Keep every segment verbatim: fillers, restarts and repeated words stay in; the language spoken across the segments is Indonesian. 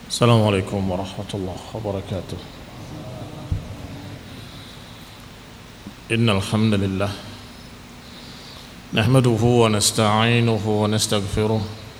السلام عليكم ورحمة الله وبركاته. إن الحمد لله نحمده ونستعينه ونستغفره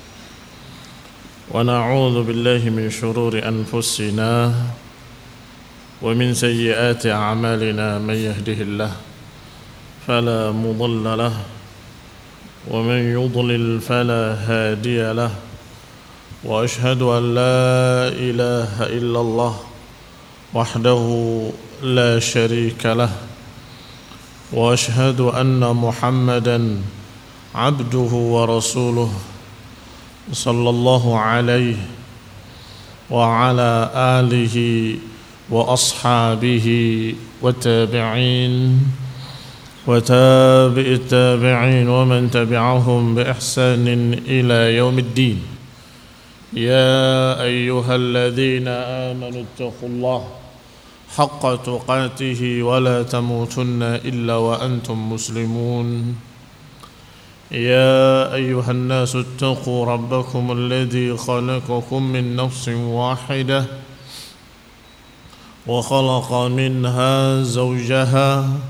ونعوذ بالله من شرور أنفسنا ومن سيئات أعمالنا. من يهده الله فلا مضل له ومن يضلل فلا هادي له، وأشهد أن لا إله إلا الله وحده لا شريك له، وأشهد أن محمدا عبده ورسوله صلى الله عليه وعلى آله وأصحابه والتابعين وتابع التابعين ومن تبعهم بإحسان إلى يوم الدين. يا أيها الذين آمنوا اتقوا الله حق تقاته ولا تموتن إلا وأنتم مسلمون. يا أيها الناس اتقوا ربكم الذي خلقكم من نفس واحدة وخلق منها زوجها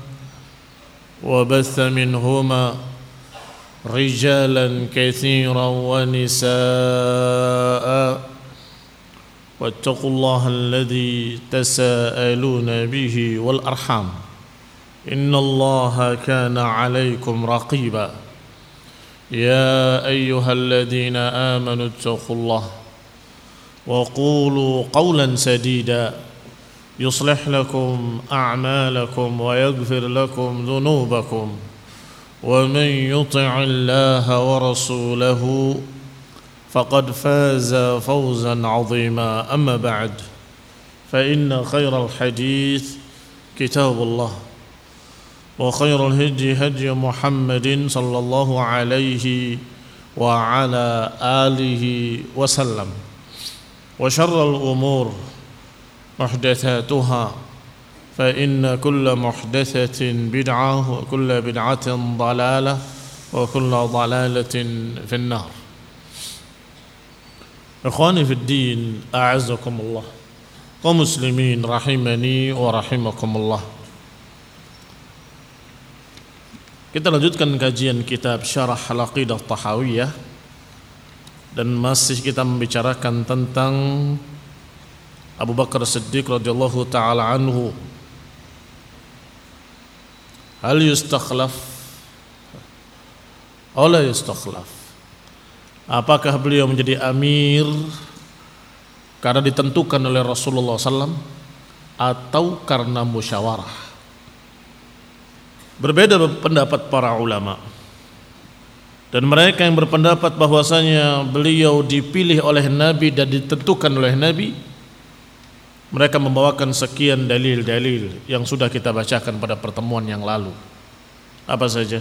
وبث منهما رجالا كثيرا ونساء، واتقوا الله الذي تساءلون به والأرحام إن الله كان عليكم رقيبا. يا أيها الذين آمنوا اتقوا الله وقولوا قولا سديدا يصلح لكم أعمالكم ويغفر لكم ذنوبكم، ومن يطع الله ورسوله فقد فاز فوزا عظيما. أما بعد، فإن خير الحديث كتاب الله، وخير الهدي هدي محمد صلى الله عليه وعلى آله وسلم، وشر الأمور محدثاتها، فإن كل محدثة بدعة وكل بدعة ضلالة وكل ضلالة في النار. إخواني في الدين، أعزكم الله ومسلمين rahimani wa rahimakumullah. Kita lanjutkan kajian kitab Syarah Al-Aqidah Tahawiyah, dan masih kita membicarakan tentang Abu Bakar Siddiq radhiyallahu taala anhu. Hal yustakhlaf aw la yustakhlaf? Apakah beliau menjadi amir karena ditentukan oleh Rasulullah sallallahu alaihi wasallam atau karena musyawarah? Berbeda pendapat para ulama, dan mereka yang berpendapat bahwasanya beliau dipilih oleh Nabi dan ditentukan oleh Nabi, mereka membawakan sekian dalil-dalil yang sudah kita bacakan pada pertemuan yang lalu. Apa saja?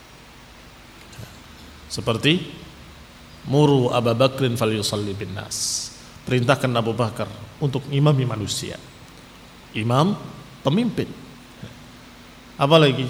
Seperti muru Abu Bakrin falyusalli bin nas, perintahkan Abu Bakar untuk imami manusia, imam, pemimpin. Apa lagi?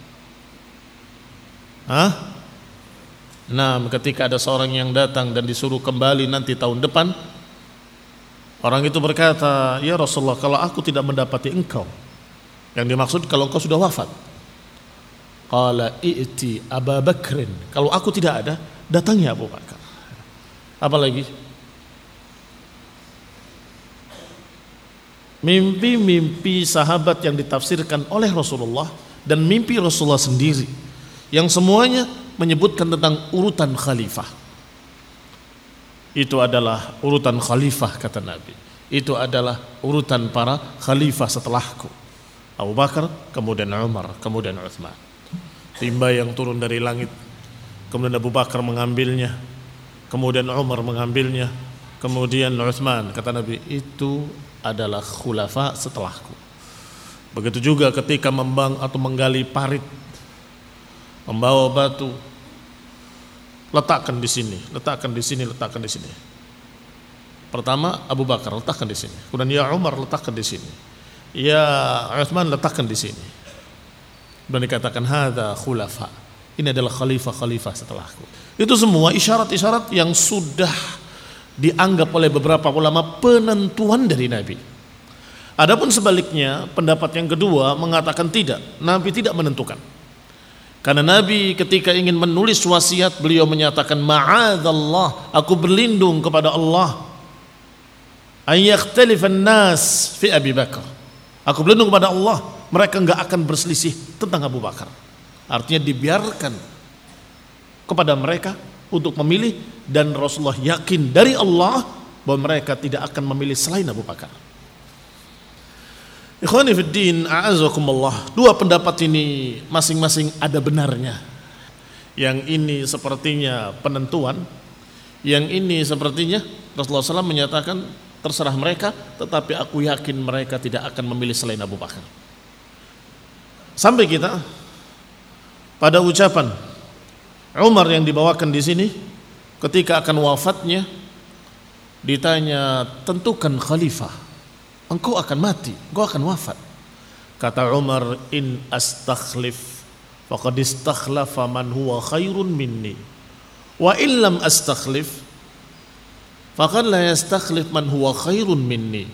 Hah? Nah, ketika ada seorang yang datang dan disuruh kembali nanti tahun depan, orang itu berkata, ya Rasulullah, kalau aku tidak mendapati engkau, yang dimaksud kalau engkau sudah wafat. Qala i'ti Abu Bakrin, kalau aku tidak ada, datangi Abu Bakar. Apa lagi? Mimpi-mimpi sahabat yang ditafsirkan oleh Rasulullah dan mimpi Rasulullah sendiri, yang semuanya menyebutkan tentang urutan khalifah. Itu adalah urutan khalifah, kata Nabi. Itu adalah urutan para khalifah setelahku. Abu Bakar, kemudian Umar, kemudian Utsman. Timba yang turun dari langit, kemudian Abu Bakar mengambilnya, kemudian Umar mengambilnya, kemudian Utsman, kata Nabi, itu adalah khulafa setelahku. Begitu juga ketika membang atau menggali parit, membawa batu, letakkan di sini, letakkan di sini, letakkan di sini. Pertama Abu Bakar, letakkan di sini. Kemudian ya Umar, letakkan di sini. Ya Utsman, letakkan di sini. Dan dikatakan hadza khulafa. Ini adalah khalifah-khalifah setelahku. Itu semua isyarat-isyarat yang sudah dianggap oleh beberapa ulama penentuan dari Nabi. Adapun sebaliknya, pendapat yang kedua mengatakan tidak, Nabi tidak menentukan. Karena Nabi ketika ingin menulis wasiat, beliau menyatakan ma'adzallah, aku berlindung kepada Allah, ayyakhtalifan nas fi Abi Bakar. Aku berlindung kepada Allah, mereka enggak akan berselisih tentang Abu Bakar. Artinya dibiarkan kepada mereka untuk memilih, dan Rasulullah yakin dari Allah bahwa mereka tidak akan memilih selain Abu Bakar. Ikhwani fiddin, a'azakumullah. Dua pendapat ini masing-masing ada benarnya. Yang ini sepertinya penentuan, yang ini sepertinya Rasulullah shallallahu alaihi wasallam menyatakan terserah mereka, tetapi aku yakin mereka tidak akan memilih selain Abu Bakar. Sampai kita pada ucapan Umar yang dibawakan di sini ketika akan wafatnya, ditanya, tentukan khalifah, engkau akan mati, engkau akan wafat. Kata Umar, in astakhlif faqad istakhlafa man huwa khairun minni, wa illam astakhlif faqad la yastakhlif man huwa khairun minni.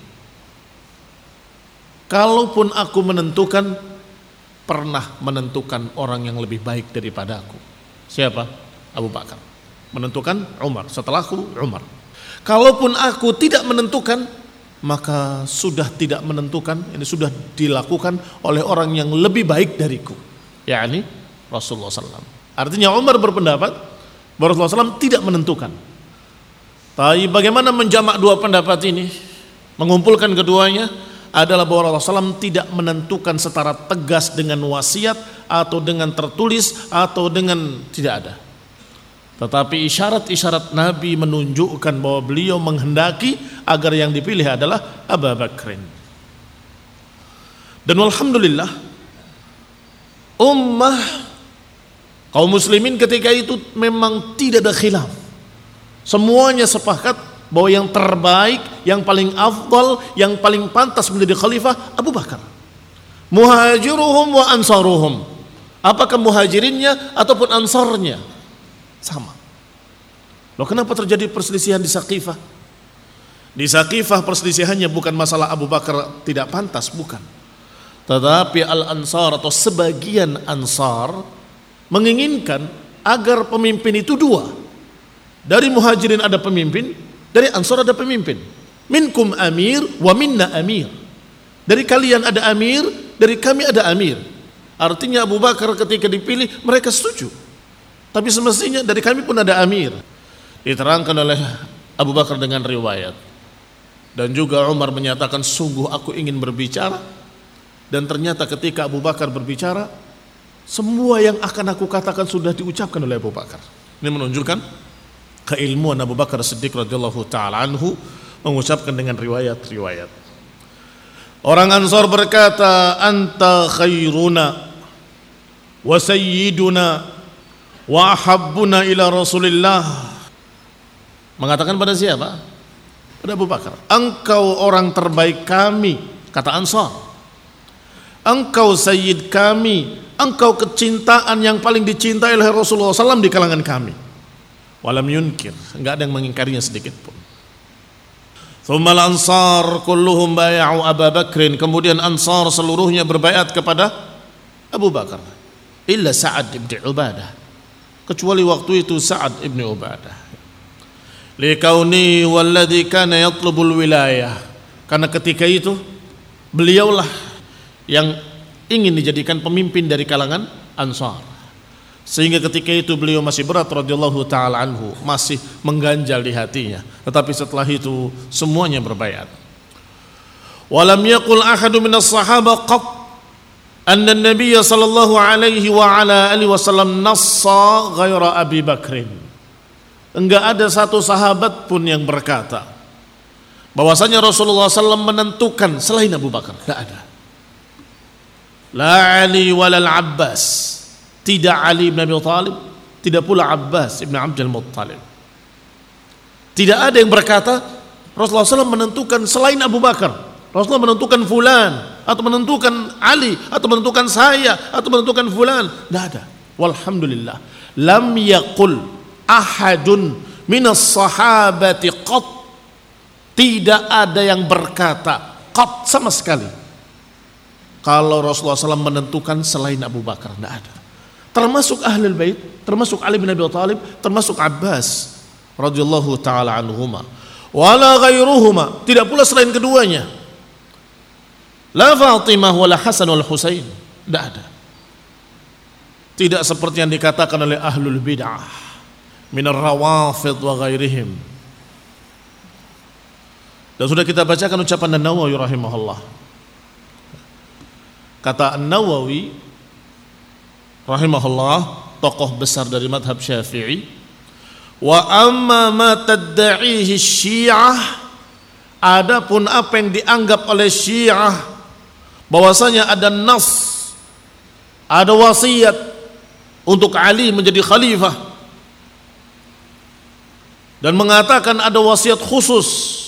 Kalaupun aku menentukan, pernah menentukan orang yang lebih baik daripada aku. Siapa? Abu Bakar. Menentukan Umar, setelahku Umar. Kalaupun aku tidak menentukan, maka sudah tidak menentukan, ini sudah dilakukan oleh orang yang lebih baik dariku, yakni Rasulullah shallallahu alaihi wasallam. Artinya Umar berpendapat bahwa Rasulullah shallallahu alaihi wasallam tidak menentukan. Tapi bagaimana menjamak dua pendapat ini, mengumpulkan keduanya, adalah bahwa Rasulullah shallallahu alaihi wasallam tidak menentukan secara tegas dengan wasiat atau dengan tertulis atau dengan tidak ada. Tetapi isyarat-isyarat Nabi menunjukkan bahwa beliau menghendaki agar yang dipilih adalah Abu Bakrin. Dan alhamdulillah, ummah kaum muslimin ketika itu memang tidak ada khilaf. Semuanya sepakat bahwa yang terbaik, yang paling afdal, yang paling pantas menjadi khalifah Abu Bakar. Muhajiruhum wa ansaruhum. Apakah muhajirinnya ataupun ansarnya? Sama. Loh, kenapa terjadi perselisihan di Saqifah? Di Saqifah perselisihannya bukan masalah Abu Bakar tidak pantas, bukan. Tetapi al-ansar atau sebagian ansar menginginkan agar pemimpin itu dua. Dari muhajirin ada pemimpin, dari ansar ada pemimpin. Minkum amir wa minna amir. Dari kalian ada amir, dari kami ada amir. Artinya Abu Bakar ketika dipilih mereka setuju. Tapi semestinya dari kami pun ada amir. Diterangkan oleh Abu Bakar dengan riwayat. Dan juga Umar menyatakan, sungguh aku ingin berbicara. Dan ternyata ketika Abu Bakar berbicara, semua yang akan aku katakan sudah diucapkan oleh Abu Bakar. Ini menunjukkan keilmuan Abu Bakar Siddiq radhiyallahu ta'ala anhu mengucapkan dengan riwayat-riwayat. Orang Ansar berkata, anta khairuna wa sayyiduna wa ahabbuna ila Rasulillah. Mengatakan pada siapa? Pada Abu Bakar. Engkau orang terbaik kami, kata Ansar. Engkau sayyid kami, engkau kecintaan yang paling dicintai oleh Rasulullah shallallahu alaihi wasallam di kalangan kami. Walam yunkir, enggak ada yang mengingkarinya sedikit pun. Tsummal ansar kulluhum bay'u Abu Bakrin. Kemudian Ansar seluruhnya berbaiat kepada Abu Bakar. Illa Sa'ad ibn Ubadah. Kecuali waktu itu Sa'ad ibn Ubadah. Likauni walladhi kana yatlubul wilayah. Karena ketika itu beliaulah yang ingin dijadikan pemimpin dari kalangan Ansar. Sehingga ketika itu beliau masih berat radhiyallahu ta'ala anhu, masih mengganjal di hatinya. Tetapi setelah itu semuanya berbaiat. Walam yaqul ahadu minas sahaba qat anna an-nabiy sallallahu alaihi wa ala alihi wasallam nassa ghaira Abi Bakrin. Enggak ada satu sahabat pun yang berkata bahwasanya Rasulullah shallallahu alaihi wasallam menentukan selain Abu Bakar. Enggak ada. La Ali walal Abbas. Tidak Ali bin Abi Thalib, tidak pula Abbas bin Abdul Muttalib. Tidak ada yang berkata Rasulullah shallallahu alaihi wasallam menentukan selain Abu Bakar. Rasulullah menentukan fulan, atau menentukan Ali, atau menentukan saya, atau menentukan fulan. Tidak ada. Walhamdulillah, lam yaqul ahadun minas sahabati qat Tidak ada yang berkata qat sama sekali kalau Rasulullah shallallahu alaihi wasallam menentukan selain Abu Bakar, tidak ada. Termasuk Ahlul Bait, termasuk Ali bin Abi Thalib, termasuk Abbas radhiyallahu taala anhuma, wala ghairuhuma, tidak pula selain keduanya. La Fatimah wala Hasan wal Husain, tidak ada. Tidak seperti yang dikatakan oleh Ahlul Bid'ah minar rawafid wa ghairihim. Dan sudah kita bacakan ucapan An-Nawawi rahimahullah. Kata An-Nawawi rahimahullah, tokoh besar dari madhab Syafi'i, wa amma ma tadda'ihi Syiah, adapun apa yang dianggap oleh Syiah bahwasanya ada nas, ada wasiat untuk Ali menjadi khalifah, dan mengatakan ada wasiat khusus,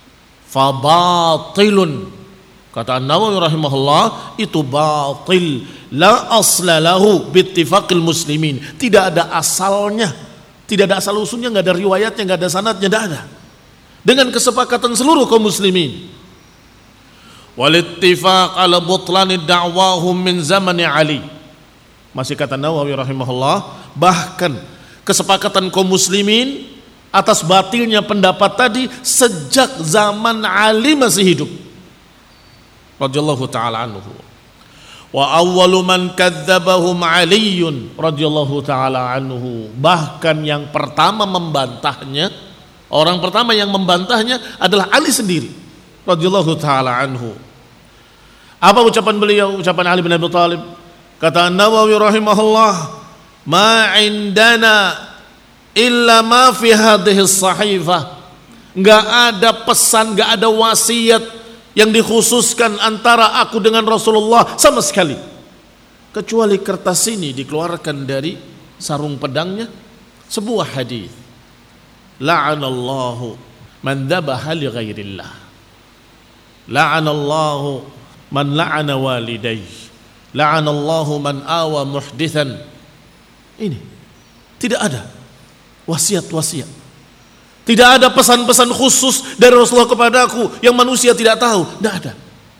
fabatilun, kata An-Nawawi rahimahullah, itu batil, la asla lahu bittifaqil muslimin, tidak ada asalnya, tidak ada asal usulnya, enggak ada riwayatnya, enggak ada sanadnya, tidak ada, dengan kesepakatan seluruh kaum muslimin. Wal ittifaq ala butlani da'wahum min zamani Ali, masih kata Nawawi rahimahullah, bahkan kesepakatan kaum muslimin atas batilnya pendapat tadi sejak zaman Ali masih hidup radhiyallahu taala anhu. Wa awwalu man kadzdzabahum Aliun radhiyallahu taala anhu, bahkan yang pertama membantahnya, orang pertama yang membantahnya adalah Ali sendiri radhiyallahu taala anhu. Apa ucapan beliau, ucapan Ali bin Abi Thalib? Kata An-Nawawi rahimahullah, ma indana illa ma fi hadhihi sahifah, enggak ada pesan, enggak ada wasiat yang dikhususkan antara aku dengan Rasulullah sama sekali, kecuali kertas ini dikeluarkan dari sarung pedangnya, sebuah hadis, la'anallahu man dzabaha li ghairillah, la'anallahu man la'ana walidayhi, la'anallahu man awa muhdithan. Ini tidak ada wasiat-wasiat, tidak ada pesan-pesan khusus dari Rasulullah kepadaku yang manusia tidak tahu, tidak ada.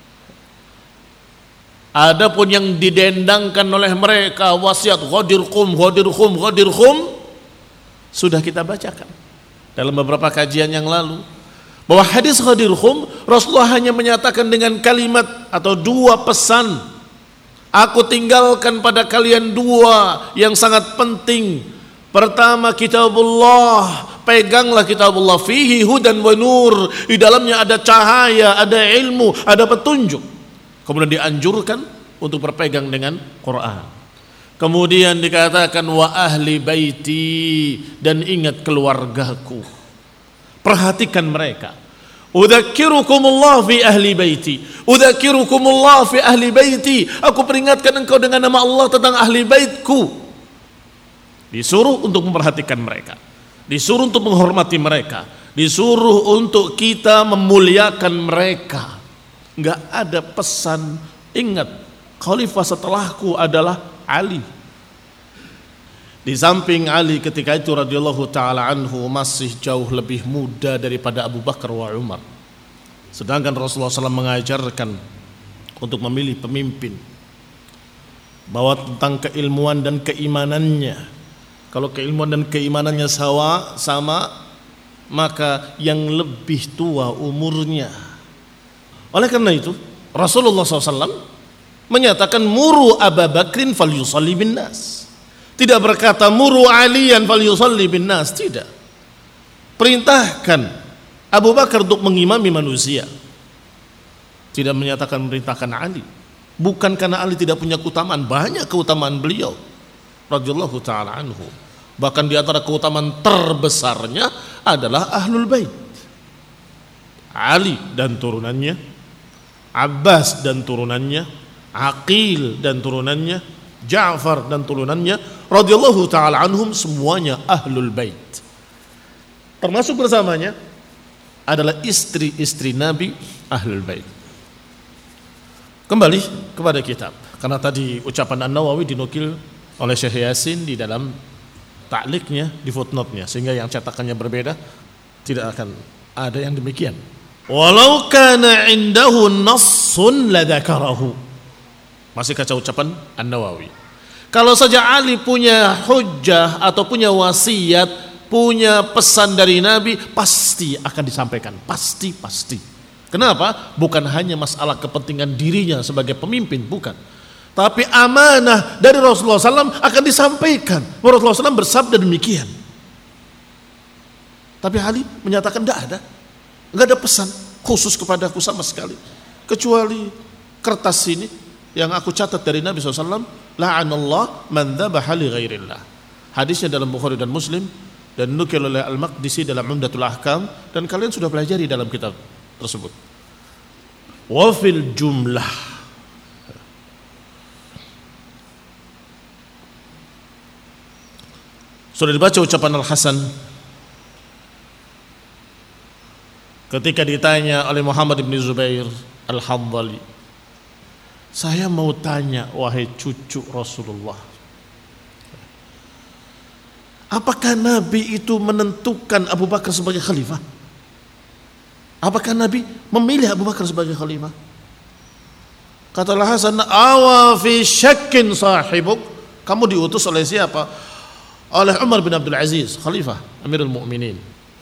Adapun yang didendangkan oleh mereka wasiat ghadirkum ghadirkum ghadirkum, sudah kita bacakan dalam beberapa kajian yang lalu, bahwa hadis ghadirkum Rasulullah hanya menyatakan dengan kalimat atau dua pesan, aku tinggalkan pada kalian dua yang sangat penting. Pertama, kitabullah, peganglah kitabullah, fihi hudan wa nur, di dalamnya ada cahaya, ada ilmu, ada petunjuk. Kemudian dianjurkan untuk berpegang dengan Quran. Kemudian dikatakan wa ahli baiti, dan ingat keluargaku, perhatikan mereka. Udzakirukumullah fi ahli baiti, udzakirukumullah fi ahli baiti, aku peringatkan engkau dengan nama Allah tentang ahli baitku. Disuruh untuk memperhatikan mereka, disuruh untuk menghormati mereka, disuruh untuk kita memuliakan mereka. Enggak ada pesan, ingat khalifah setelahku adalah Ali. Di samping Ali ketika itu radhiyallahu taala anhu masih jauh lebih muda daripada Abu Bakar wa Umar. Sedangkan Rasulullah shallallahu alaihi wasallam mengajarkan untuk memilih pemimpin, bahwa tentang keilmuan dan keimanannya, kalau keilmuan dan keimanannya sama, sama, maka yang lebih tua umurnya. Oleh karena itu Rasulullah shallallahu alaihi wasallam menyatakan muru Abu Bakrin fal yusalli bin nas. Tidak berkata muru Aliyan fal yusalli bin nas, tidak. Perintahkan Abu Bakar untuk mengimami manusia. Tidak menyatakan merintahkan Ali. Bukan karena Ali tidak punya keutamaan, banyak keutamaan beliau radhiyallahu taala anhu. Bahkan di antara keutamaan terbesarnya adalah Ahlul Bait. Ali dan turunannya, Abbas dan turunannya, Aqil dan turunannya, Ja'far dan turunannya radhiyallahu taala anhum, semuanya Ahlul Bait. Termasuk bersamanya adalah istri-istri Nabi Ahlul Bait. Kembali kepada kitab, karena tadi ucapan An-Nawawi dinukil oleh Syekh Yasin di dalam ta'liqnya, di footnote-nya, sehingga yang cetakannya berbeda tidak akan ada yang demikian. Walau kana indahu nassun ladzakarahu. Masih kaca ucapan An-Nawawi. Kalau saja Ali punya hujjah atau punya wasiat, punya pesan dari Nabi, pasti akan disampaikan. Pasti, pasti. Kenapa? Bukan hanya masalah kepentingan dirinya sebagai pemimpin, bukan. Tapi amanah dari Rasulullah shallallahu alaihi wasallam akan disampaikan. Rasulullah shallallahu alaihi wasallam bersabda demikian. Tapi Ali menyatakan tidak ada. Tidak ada pesan khusus kepadaku sama sekali. Kecuali kertas ini yang aku catat dari Nabi shallallahu alaihi wasallam. La'anallah man dhabaha li ghairillah. Hadisnya dalam Bukhari dan Muslim dan nukil oleh Al-Maqdisi dalam Umdatul Ahkam, dan kalian sudah pelajari dalam kitab tersebut. Wa fil jumlah, sudah dibaca ucapan Al-Hasan ketika ditanya oleh Muhammad bin Zubair Al-Hanzali, saya mau tanya wahai cucu Rasulullah, apakah Nabi itu menentukan Abu Bakar sebagai khalifah? Apakah Nabi memilih Abu Bakar sebagai khalifah? Kata Al-Hasan, awa fi syakkin sahibuk, kamu diutus oleh siapa? Oleh Umar bin Abdul Aziz, khalifah Amirul Mukminin.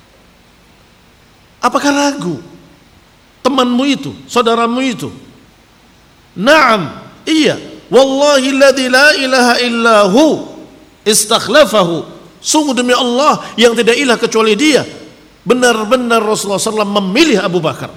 Apakah ragu temanmu itu, saudaramu itu? Naam, iya. Wallahi alladzi la ilaha illahu istakhlafahu. Sungguh demi Allah yang tidak ilah kecuali dia, benar-benar Rasulullah shallallahu alaihi wasallam memilih Abu Bakar.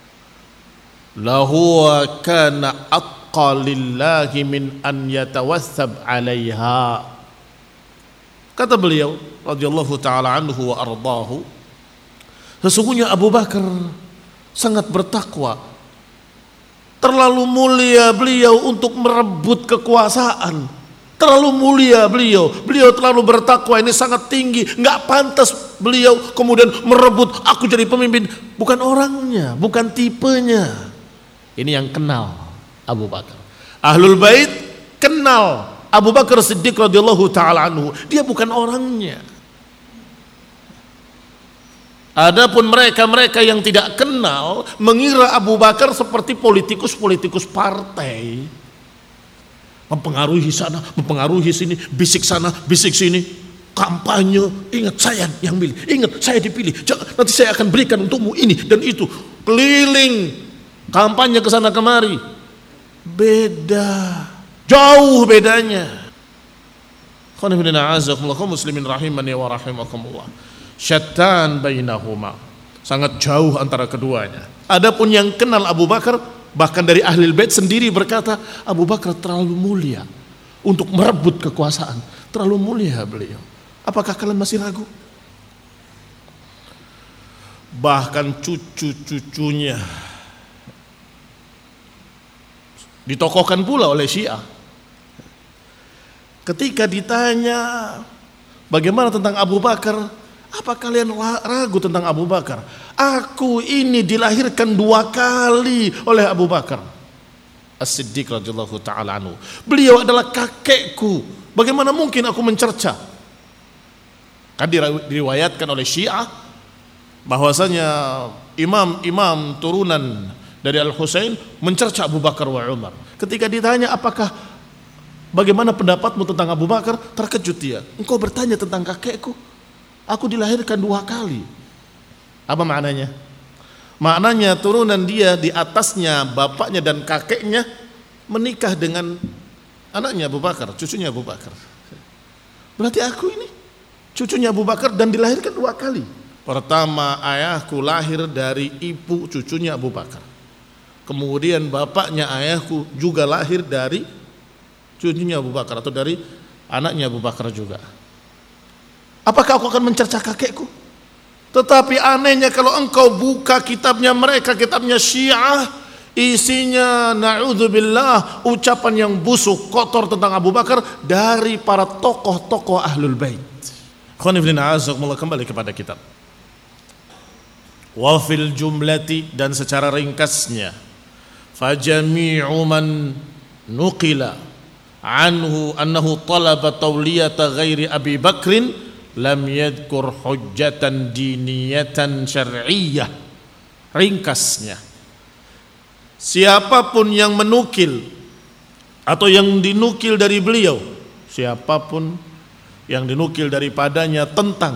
Lahuwa kana atqa lillahi min an yatawassab alaiha. Kata beliau radhiyallahu taala anhu wa ardahu, sesungguhnya Abu Bakar sangat bertakwa. Terlalu mulia beliau untuk merebut kekuasaan. Terlalu mulia beliau. Beliau terlalu bertakwa, ini sangat tinggi. Enggak pantas beliau kemudian merebut, aku jadi pemimpin. Bukan orangnya, bukan tipenya. Ini yang kenal Abu Bakar. Ahlul Bait kenal Abu Bakar Siddiq radhiyallahu taala anhu. Dia bukan orangnya. Adapun mereka-mereka yang tidak kenal mengira Abu Bakar seperti politikus-politikus partai, mempengaruhi sana, mempengaruhi sini, bisik sana, bisik sini, kampanye. Ingat saya yang milih, ingat saya dipilih, nanti saya akan berikan untukmu ini dan itu. Keliling kampanye ke sana kemari. Beda, jauh bedanya. Kaum muslimin rahimani wa rahimakumullah. Syattan bainahuma, sangat jauh antara keduanya. Adapun yang kenal Abu Bakar, bahkan dari ahli bait sendiri berkata, Abu Bakar terlalu mulia untuk merebut kekuasaan. Terlalu mulia beliau. Apakah kalian masih ragu? Bahkan cucu-cucunya ditokohkan pula oleh Syiah. Ketika ditanya bagaimana tentang Abu Bakar, apa kalian ragu tentang Abu Bakar? Aku ini dilahirkan dua kali oleh Abu Bakar As-Siddiq radhiyallahu ta'ala anhu. Beliau adalah kakekku. Bagaimana mungkin aku mencerca? Kan diriwayatkan oleh Syiah bahwasanya imam-imam turunan dari Al-Husain mencerca Abu Bakar wa Umar. Ketika ditanya apakah bagaimana pendapatmu tentang Abu Bakar, terkejut dia. Engkau bertanya tentang kakekku? Aku dilahirkan dua kali. Apa maknanya? Maknanya turunan dia di atasnya bapaknya dan kakeknya menikah dengan anaknya Abu Bakar, cucunya Abu Bakar. Berarti aku ini cucunya Abu Bakar dan dilahirkan dua kali. Pertama, ayahku lahir dari ibu cucunya Abu Bakar. Kemudian bapaknya ayahku juga lahir dari cucunya Abu Bakar atau dari anaknya Abu Bakar juga. Apakah aku akan mencerca kakekku? Tetapi anehnya kalau engkau buka kitabnya mereka, kitabnya Syiah, isinya na'udzubillah ucapan yang busuk, kotor tentang Abu Bakar dari para tokoh-tokoh Ahlul Bait. Kembali kepada kitab. Wa fil jumlati, dan secara ringkasnya, fajami'u man nuqila anhu annahu talaba tawliyata ghairi Abi Bakrin lam yadhkur hujjatan diniyatan syar'iyyah ringkasnya, siapapun yang menukil atau yang dinukil dari beliau, siapapun yang dinukil daripadanya tentang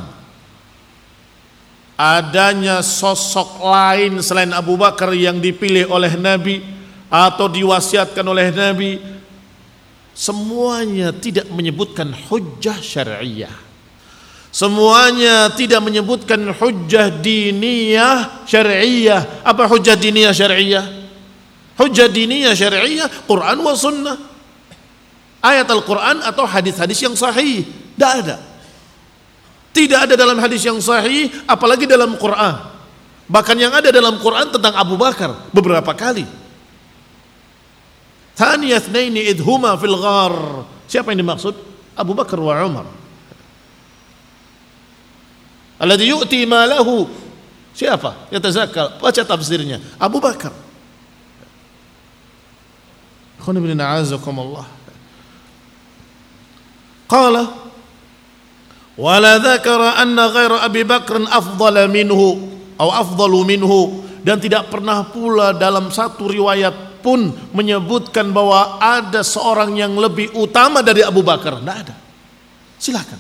adanya sosok lain selain Abu Bakar yang dipilih oleh Nabi atau diwasiatkan oleh Nabi, semuanya tidak menyebutkan hujjah syar'iyah, semuanya tidak menyebutkan hujjah diniyah syar'iyah. Apa hujjah diniyah syar'iyah? Hujjah diniyah syar'iyah Quran wa sunnah, ayat Al-Quran atau hadis-hadis yang sahih. Tidak ada, tidak ada dalam hadis yang sahih, apalagi dalam Quran. Bahkan yang ada dalam Quran tentang Abu Bakar beberapa kali. Thaniya itsnaini idhuma fil ghar. Siapa yang dimaksud? Abu Bakar wa Umar. Alladhi yu'ti malahu. Siapa? Yatazakka. Baca tafsirnya. Abu Bakar. Khana bin a'azakumullah. Qala wala dzakara anna ghaira Abi Bakr afdala minhu atau afdalu minhu, dan tidak pernah pula dalam satu riwayat pun menyebutkan bahwa ada seorang yang lebih utama dari Abu Bakar. Tidak ada. Silakan.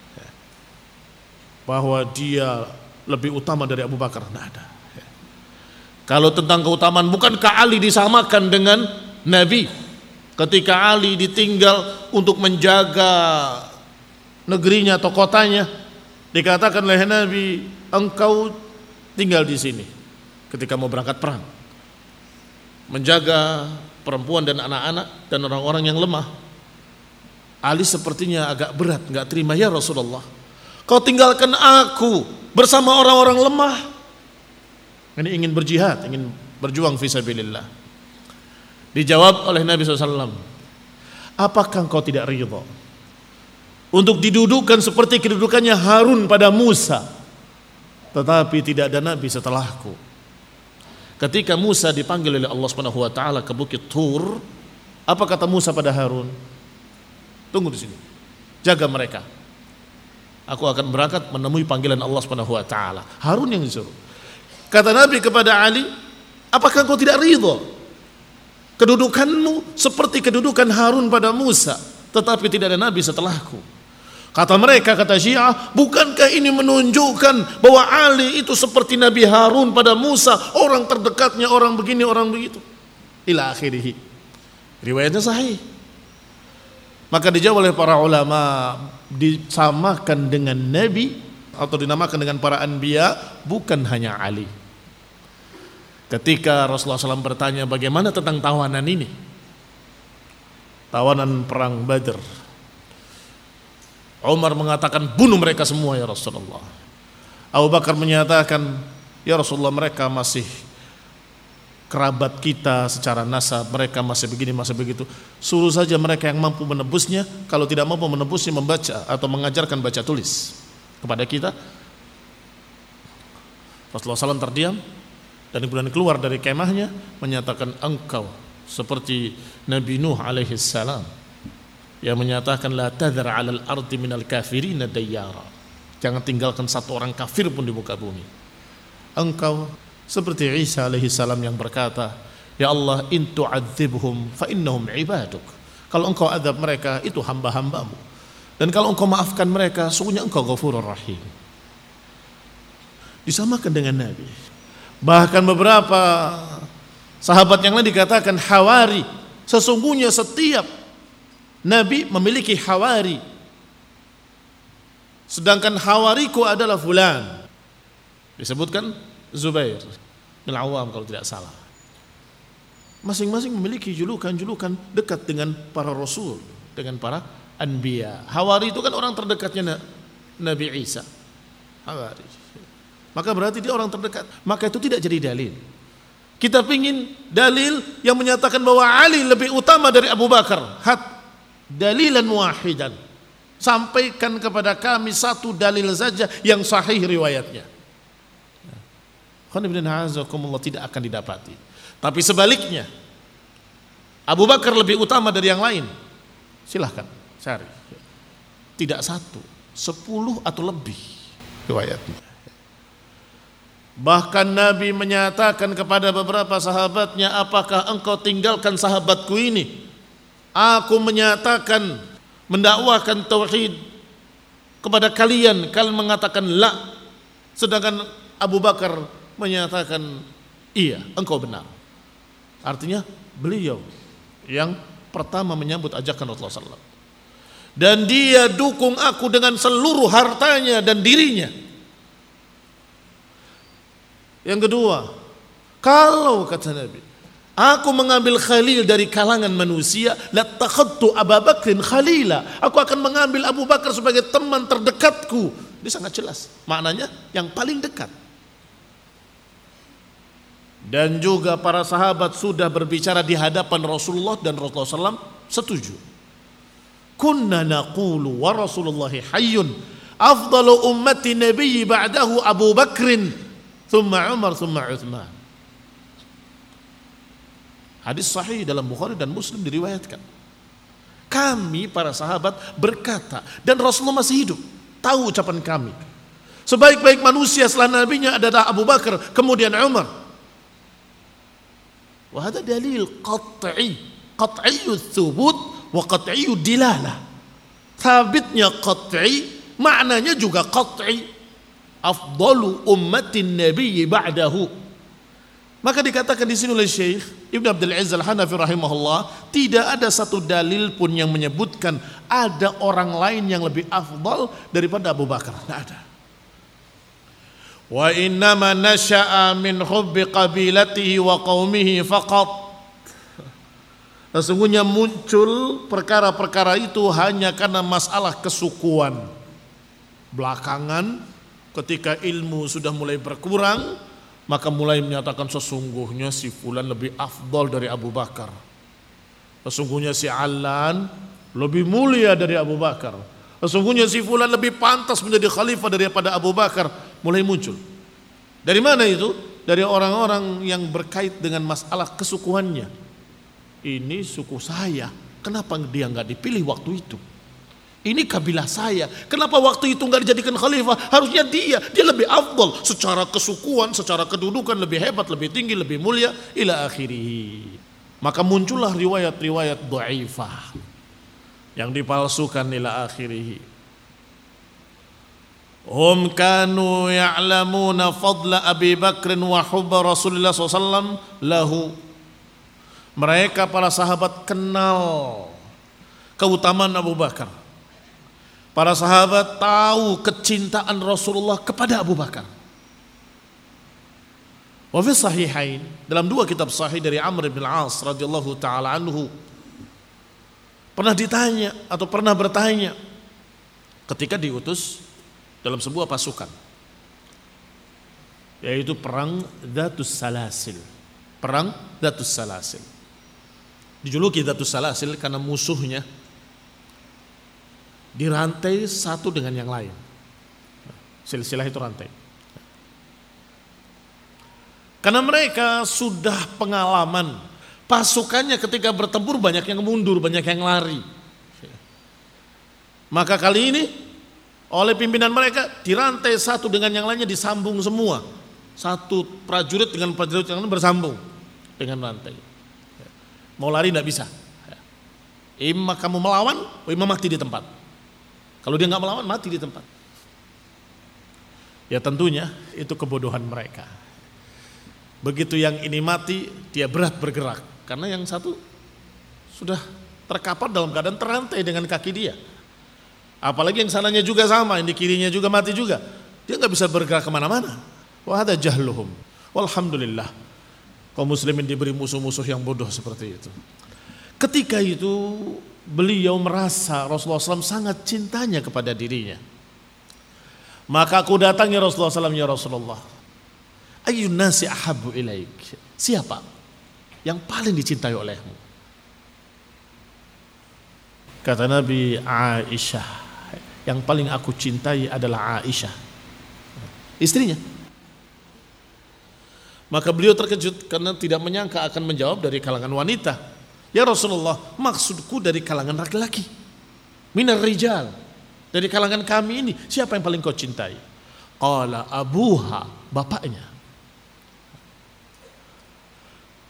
Bahwa dia lebih utama dari Abu Bakar, tidak ada. Kalau tentang keutamaan, bukankah Ali disamakan dengan Nabi ketika Ali ditinggal untuk menjaga negerinya atau kotanya? Dikatakan oleh Nabi, engkau tinggal di sini ketika mau berangkat perang, menjaga perempuan dan anak-anak dan orang-orang yang lemah. Ali sepertinya agak berat, enggak terima. Ya Rasulullah, kau tinggalkan aku bersama orang-orang lemah. Ini ingin berjihad, ingin berjuang fisabilillah. Dijawab oleh Nabi shallallahu alaihi wasallam, apakah engkau tidak ridha untuk didudukan seperti kedudukannya Harun pada Musa? Tetapi tidak ada nabi setelahku. Ketika Musa dipanggil oleh Allah Subhanahu wa taala ke Bukit Tur, apa kata Musa pada Harun? Tunggu di sini, jaga mereka. Aku akan berangkat menemui panggilan Allah Subhanahu wa taala. Harun yang disuruh. Kata Nabi kepada Ali, apakah engkau tidak ridha kedudukanmu seperti kedudukan Harun pada Musa, tetapi tidak ada nabi setelahku? Kata mereka, kata Syiah, bukankah ini menunjukkan bahwa Ali itu seperti Nabi Harun pada Musa, orang terdekatnya, orang begini, orang begitu, ila akhirih. Riwayatnya sahih. Maka dijawab oleh para ulama, disamakan dengan Nabi atau dinamakan dengan para anbiya bukan hanya Ali. Ketika Rasulullah shallallahu alaihi wasallam bertanya bagaimana tentang tawanan ini, tawanan perang Badr, Umar mengatakan bunuh mereka semua ya Rasulullah. Abu Bakar menyatakan, ya Rasulullah, mereka masih kerabat kita secara nasab, mereka masih begini, masih begitu. Suruh saja mereka yang mampu menebusnya. Kalau tidak mampu menebusnya, membaca atau mengajarkan baca tulis kepada kita. Rasulullah shallallahu alaihi wasallam terdiam dan kemudian keluar dari kemahnya menyatakan, engkau seperti Nabi Nuh alaihi salam yang menyatakan la tadhar 'alal ardi minal kafirin dayyara. Jangan tinggalkan satu orang kafir pun di muka bumi. Engkau seperti Isa alaihi salam yang berkata, ya Allah, in tu'adzibhum fa innahum ibaduk. Kalau engkau azab mereka, itu hamba-hambamu. Dan kalau engkau maafkan mereka, sungguhnya engkau Ghafurur Rahim. Disamakan dengan Nabi. Bahkan beberapa sahabat yang lain dikatakan hawari. Sesungguhnya setiap Nabi memiliki hawari, sedangkan hawariku adalah fulan. Disebutkan Zubair bin Awam kalau tidak salah. Masing-masing memiliki julukan-julukan dekat dengan para rasul, dengan para anbiya. Hawari itu kan orang terdekatnya Nabi Isa. Hawari. Maka berarti dia orang terdekat. Maka itu tidak jadi dalil. Kita ingin dalil yang menyatakan bahwa Ali lebih utama dari Abu Bakar. Hat dalilan wahidan. Sampaikan kepada kami satu dalil saja yang sahih riwayatnya. Tidak akan didapati. Tapi sebaliknya, Abu Bakar lebih utama dari yang lain. Silahkan cari. Tidak satu, sepuluh atau lebih riwayatnya. Bahkan Nabi menyatakan kepada beberapa sahabatnya, apakah engkau tinggalkan sahabatku ini? Aku menyatakan, mendakwahkan tauhid kepada kalian, kalian mengatakan la. Sedangkan Abu Bakar menyatakan iya, engkau benar. Artinya beliau yang pertama menyambut ajakan Rasulullah sallallahu alaihi wasallam. Dan dia dukung aku dengan seluruh hartanya dan dirinya. Yang kedua, kalau kata Nabi, aku mengambil khalil dari kalangan manusia, lattakhadtu Abu Bakrin khalila. Aku akan mengambil Abu Bakar sebagai teman terdekatku. Ini sangat jelas. Maknanya yang paling dekat. Dan juga para sahabat sudah berbicara di hadapan Rasulullah dan Rasulullah sallallahu alaihi wasallam setuju. Kunna naqulu wa Rasulullahi hayyun afdalu ummati nabiyyi ba'dahu Abu Bakrin thumma Umar thumma Uthman. Hadis sahih dalam Bukhari dan Muslim diriwayatkan. Kami para sahabat berkata, dan Rasulullah masih hidup, tahu ucapan kami, sebaik-baik manusia setelah nabinya adalah Abu Bakar, kemudian Umar. Wa hadha dalil qat'i, qat'iyyu thubut wa qat'iyyu dilalah. Sabitnya qat'i, maknanya juga qat'i. Afdalu ummatin nabiyyi ba'dahu. Maka dikatakan di sini oleh Syekh Ibnu Abdul Aziz Al-Hanafi rahimahullah, tidak ada satu dalil pun yang menyebutkan ada orang lain yang lebih afdal daripada Abu Bakar. Tidak ada. Wa innama nasha'a min hubbi qabilatihi wa qaumihi faqat. Sesungguhnya muncul perkara-perkara itu hanya karena masalah kesukuan. Belakangan ketika ilmu sudah mulai berkurang, maka mulai menyatakan sesungguhnya si fulan lebih afdal dari Abu Bakar. Sesungguhnya si Alan lebih mulia dari Abu Bakar. Sesungguhnya si fulan lebih pantas menjadi khalifah daripada Abu Bakar. Mulai muncul. Dari mana itu? Dari orang-orang yang berkait dengan masalah kesukuannya. Ini suku saya, kenapa dia nggak dipilih waktu itu? Ini kabilah saya, kenapa waktu itu nggak dijadikan khalifah? Harusnya dia, dia lebih afdal secara kesukuan, secara kedudukan lebih hebat, lebih tinggi, lebih mulia, ila akhirih. Maka muncullah riwayat-riwayat dhaifah yang dipalsukan ila akhirih. Hum kanu ya'lamuna fadla Abi Bakrin wa hubba Rasulullah sallallahu alaihi wasallam lahu. Mereka para sahabat kenal keutamaan Abu Bakar. Para sahabat tahu kecintaan Rasulullah kepada Abu Bakar. Wa fi sahihain, dalam dua kitab sahih dari Amr bin Al-As radhiyallahu taala anhu, pernah ditanya atau pernah bertanya ketika diutus dalam sebuah pasukan, yaitu perang Dzatus Salasil. Perang Dzatus Salasil. Dijuluki Dzatus Salasil karena musuhnya dirantai satu dengan yang lain. Silsilah itu rantai. Karena mereka sudah pengalaman, pasukannya ketika bertempur banyak yang mundur, banyak yang lari. Maka kali ini oleh pimpinan mereka dirantai satu dengan yang lainnya, disambung semua. Satu prajurit dengan prajurit yang lain bersambung dengan rantai. Mau lari tidak bisa. Imma kamu melawan, imma mati di tempat. Kalau dia nggak melawan, mati di tempat. Ya tentunya itu kebodohan mereka. Begitu yang ini mati, dia berat bergerak. Karena yang satu sudah terkapar dalam keadaan terantai dengan kaki dia. Apalagi yang sananya juga sama, yang di kirinya juga mati juga. Dia nggak bisa bergerak kemana-mana. Wa hadza jahluhum. Walhamdulillah, kaum muslimin diberi musuh-musuh yang bodoh seperti itu. Ketika itu beliau merasa Rasulullah shallallahu alaihi wasallam sangat cintanya kepada dirinya. Maka aku datangi Rasulullah shallallahu alaihi wasallam, ya Rasulullah, ayyun nasi ahabbu ilaik? Siapa yang paling dicintai olehmu? Kata Nabi, Aisyah. Yang paling aku cintai adalah Aisyah, istrinya. Maka beliau terkejut karena tidak menyangka akan menjawab dari kalangan wanita. Ya Rasulullah, maksudku dari kalangan laki-laki. Minar rijal, dari kalangan kami ini, siapa yang paling kau cintai? Qala abuha, bapaknya.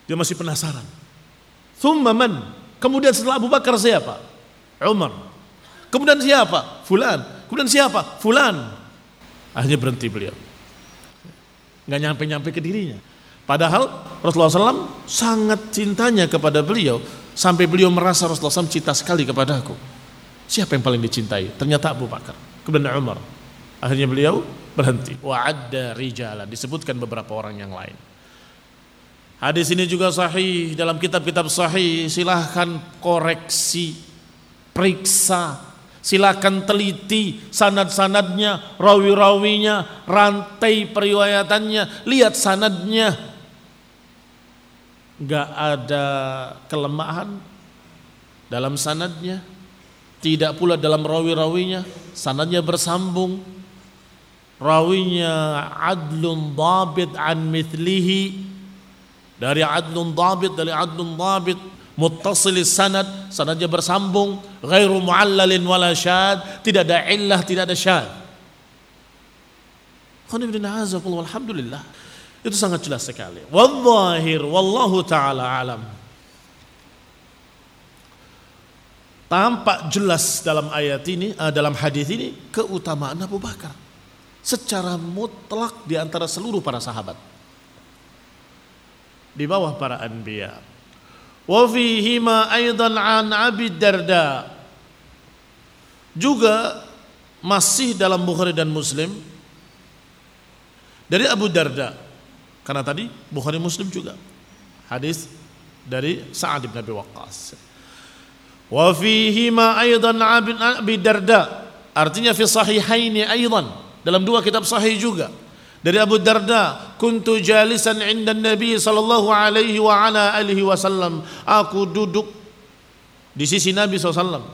Dia masih penasaran. Thumma man? Kemudian setelah Abu Bakar siapa? Umar. Kemudian siapa? Fulan. Kemudian siapa? Fulan. Akhirnya berhenti beliau. Nggak nyampe-nyampe ke dirinya. Padahal Rasulullah shallallahu alaihi wasallam sangat cintanya kepada beliau. Sampai beliau merasa Rasulullah shallallahu alaihi wasallam cinta sekali kepadaku. Siapa yang paling dicintai? Ternyata Abu Bakar. Kemudian Umar. Akhirnya beliau berhenti. Wa'adda rijala. Disebutkan beberapa orang yang lain. Hadis ini juga sahih dalam kitab-kitab sahih. Silahkan koreksi, periksa, silahkan teliti sanad-sanadnya, rawi-rawinya, rantai periwayatannya, lihat sanadnya. Gak ada kelemahan dalam sanadnya, tidak pula dalam rawi-rawinya, sanadnya bersambung, rawinya adlun dhabit an mithlihi, dari adlun dhabit, dari adlun dhabit, muttasilis sanad, sanadnya bersambung, ghairu muallalin wala syad, tidak ada illah, tidak ada syad. Alhamdulillah, itu sangat jelas sekali. Wadzahir wallahu taala alam. Tampak jelas dalam ayat ini, dalam hadis ini, keutamaan Abu Bakar secara mutlak di antara seluruh para sahabat, di bawah para anbiya. Wa fihi ma aidan an Abi Darda, juga masih dalam Bukhari dan Muslim dari Abu Darda, karena tadi Bukhari Muslim juga hadis dari Sa'ad bin Abi Waqqas. Wa fihi ma aidan an Abi Darda, artinya fi sahihaini aidan, dalam dua kitab sahih juga dari Abu Darda, kuntu jalisan 'inda Nabi sallallahu alaihi wa ala alihi wasallam, aku duduk di sisi Nabi sallallahu alaihi wasallam.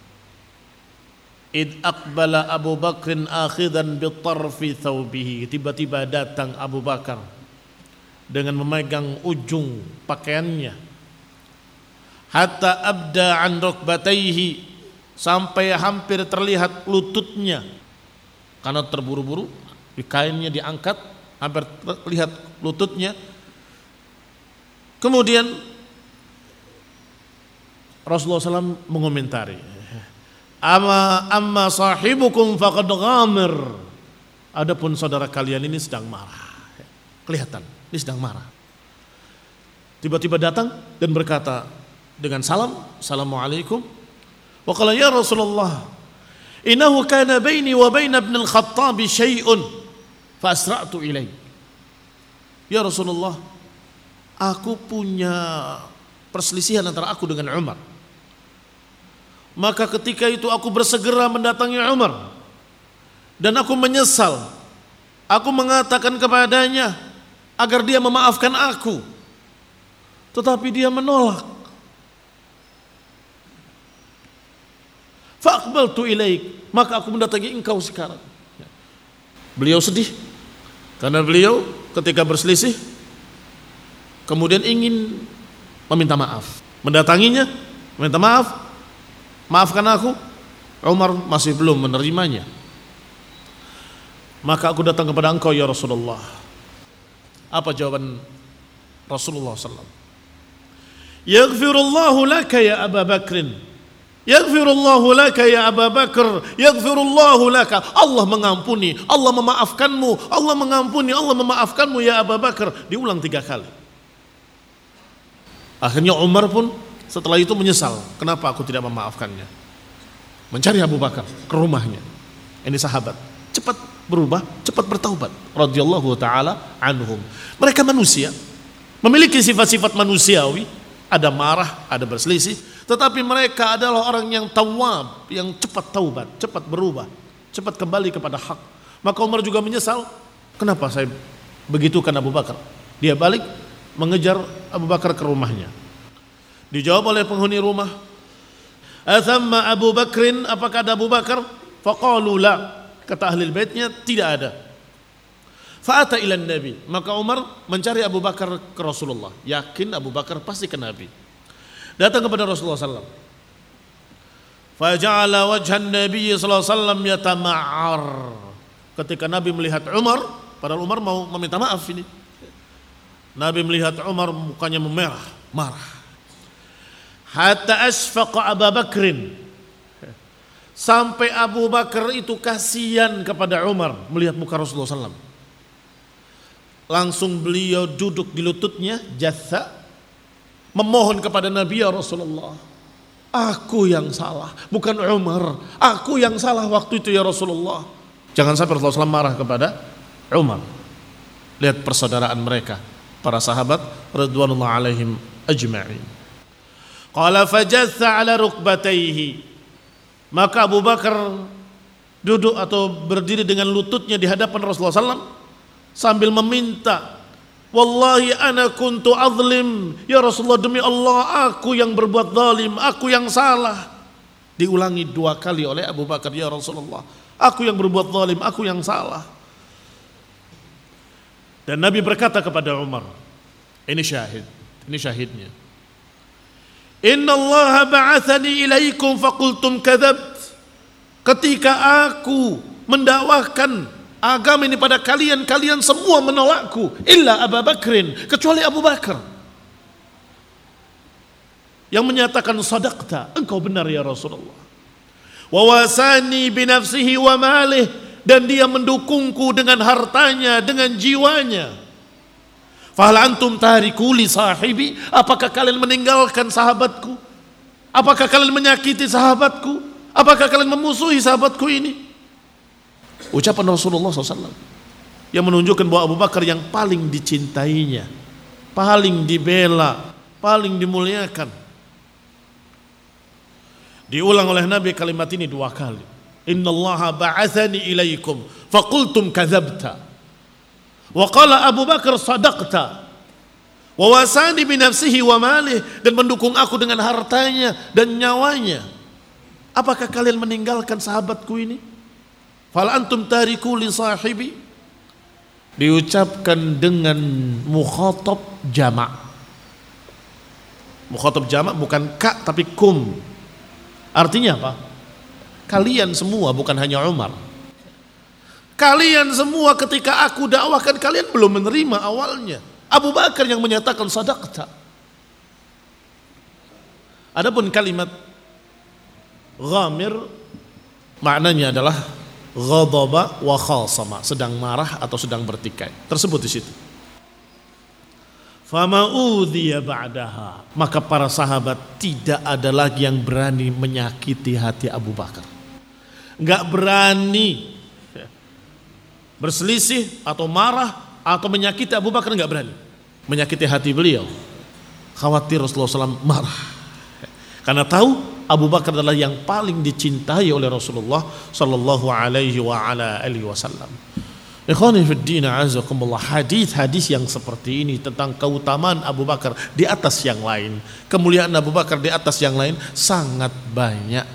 Id aqbala Abu Bakrin akhidan bi tarfi thawbihi, tiba-tiba datang Abu Bakar dengan memegang ujung pakaiannya, hatta abda an rukbatayhi, sampai hampir terlihat lututnya, karena terburu-buru di kainnya diangkat, hampir terlihat lututnya. Kemudian Rasulullah shallallahu alaihi wasallam mengomentari, Amma amma sahibukum faqad ghamir, adapun saudara kalian ini sedang marah. Kelihatan ini sedang marah. Tiba-tiba datang dan berkata dengan salam, Assalamualaikum. Wa qala ya Rasulullah, innahu kana baini wa baina ibn al-Khattab syai'un fa asra'tu ilaih. Ya Rasulullah, aku punya perselisihan antara aku dengan Umar. Maka ketika itu aku bersegera mendatangi Umar dan aku menyesal. Aku mengatakan kepadanya agar dia memaafkan aku, tetapi dia menolak. Fa aqbaltu ilaik, maka aku mendatangi engkau sekarang. Beliau sedih karena beliau ketika berselisih kemudian ingin meminta maaf, mendatanginya, meminta maaf, maafkan aku. Umar masih belum menerimanya. Maka aku datang kepada engkau ya Rasulullah. Apa jawaban Rasulullah sallallahu alaihi wasallam? Yaghfirullahu laka ya Abu Bakrin, yaghfirullahu laka ya Abu Bakar, yaghfirullahu laka. Allah mengampuni, Allah memaafkanmu, Allah mengampuni, Allah memaafkanmu ya Abu Bakar. Diulang tiga kali. Akhirnya Umar pun setelah itu menyesal, kenapa aku tidak memaafkannya. Mencari Abu Bakar ke rumahnya. Ini sahabat, cepat berubah, cepat bertaubat radhiyallahu taala anhum. Mereka manusia, memiliki sifat-sifat manusiawi, ada marah, ada berselisih, tetapi mereka adalah orang yang tawwab, yang cepat taubat, cepat berubah, cepat kembali kepada hak. Maka Umar juga menyesal, kenapa saya begitukan Abu Bakar. Dia balik mengejar Abu Bakar ke rumahnya. Dijawab oleh penghuni rumah, "Athamma Abu Bakrin, apakah ada Abu Bakar?" Faqalu la, kata ahli baitnya tidak ada. Fa'ata ila Nabi, maka Umar mencari Abu Bakar ke Rasulullah, yakin Abu Bakar pasti ke Nabi. Datang kepada Rasulullah sallallahu alaihi wasallam. Faja'ala wajhan Nabi sallallahu alaihi wasallam yatama'ar. Ketika Nabi melihat Umar, padahal Umar mau meminta maaf ini, Nabi melihat Umar mukanya memerah, marah. Hatta asfaqa Abu Bakrin, sampai Abu Bakar itu kasihan kepada Umar melihat muka Rasulullah sallallahu alaihi wasallam. Langsung beliau duduk di lututnya, jatha, memohon kepada Nabi, ya Rasulullah, aku yang salah, bukan Umar. Aku yang salah waktu itu ya Rasulullah. Jangan sampai Rasulullah sallallahu alaihi wasallam marah kepada Umar. Lihat persaudaraan mereka, para sahabat radhiyallahu alaihim ajma'in. Qala fajatha ala rukbatayhi, maka Abu Bakar duduk atau berdiri dengan lututnya di hadapan Rasulullah sallallahu alaihi wasallam sambil meminta, wallahi ana kuntu azlim, ya Rasulullah, demi Allah aku yang berbuat zalim, aku yang salah. Diulangi dua kali oleh Abu Bakar, ya Rasulullah, aku yang berbuat zalim, aku yang salah. Dan Nabi berkata kepada Umar, ini syahid, ini syahidnya. Inna Allah ba'athani ilaikum faqultum kadzabt. Ketika aku mendakwahkan agama ini pada kalian, kalian semua menolakku, illa Abu Bakrin, kecuali Abu Bakar yang menyatakan sadaqta, engkau benar ya Rasulullah. Wa wasani bi nafsihi wa malih, dan dia mendukungku dengan hartanya, dengan jiwanya. Fahal antum tariku li sahibi, apakah kalian meninggalkan sahabatku? Apakah kalian menyakiti sahabatku? Apakah kalian memusuhi sahabatku ini? Ucapan Rasulullah sallallahu alaihi wasallam yang menunjukkan bahwa Abu Bakar yang paling dicintainya, paling dibela, paling dimuliakan. Diulang oleh Nabi kalimat ini dua kali. Innallaha ba'athani ilaikum faqultum kadzabta. Wa qala Abu Bakar sadaqta wa wasani bi nafsihi wa malih, dan mendukung aku dengan hartanya dan nyawanya. Apakah kalian meninggalkan sahabatku ini? Fal antum tariku li sahibi, diucapkan dengan mukhatab jamak. Mukhatab jamak bukan ka tapi kum. Artinya apa? Kalian semua, bukan hanya Umar. Kalian semua ketika aku dakwahkan, kalian belum menerima awalnya. Abu Bakar yang menyatakan sadaqta. Adapun kalimat ghamir maknanya adalah ghadaba wa khasama, sedang marah atau sedang bertikai. Tersebut di situ. Fama udhiya ba'daha, maka para sahabat tidak ada lagi yang berani menyakiti hati Abu Bakar. Enggak berani berselisih atau marah atau menyakiti Abu Bakar, enggak berani menyakiti hati beliau. Khawatir Rasulullah sallallahu alaihi wasallam marah, karena tahu Abu Bakar adalah yang paling dicintai oleh Rasulullah sallallahu alaihi wa ala alihi wasallam. Ikhwani fid din, azakumullah, hadis-hadis yang seperti ini tentang keutamaan Abu Bakar di atas yang lain, kemuliaan Abu Bakar di atas yang lain sangat banyak.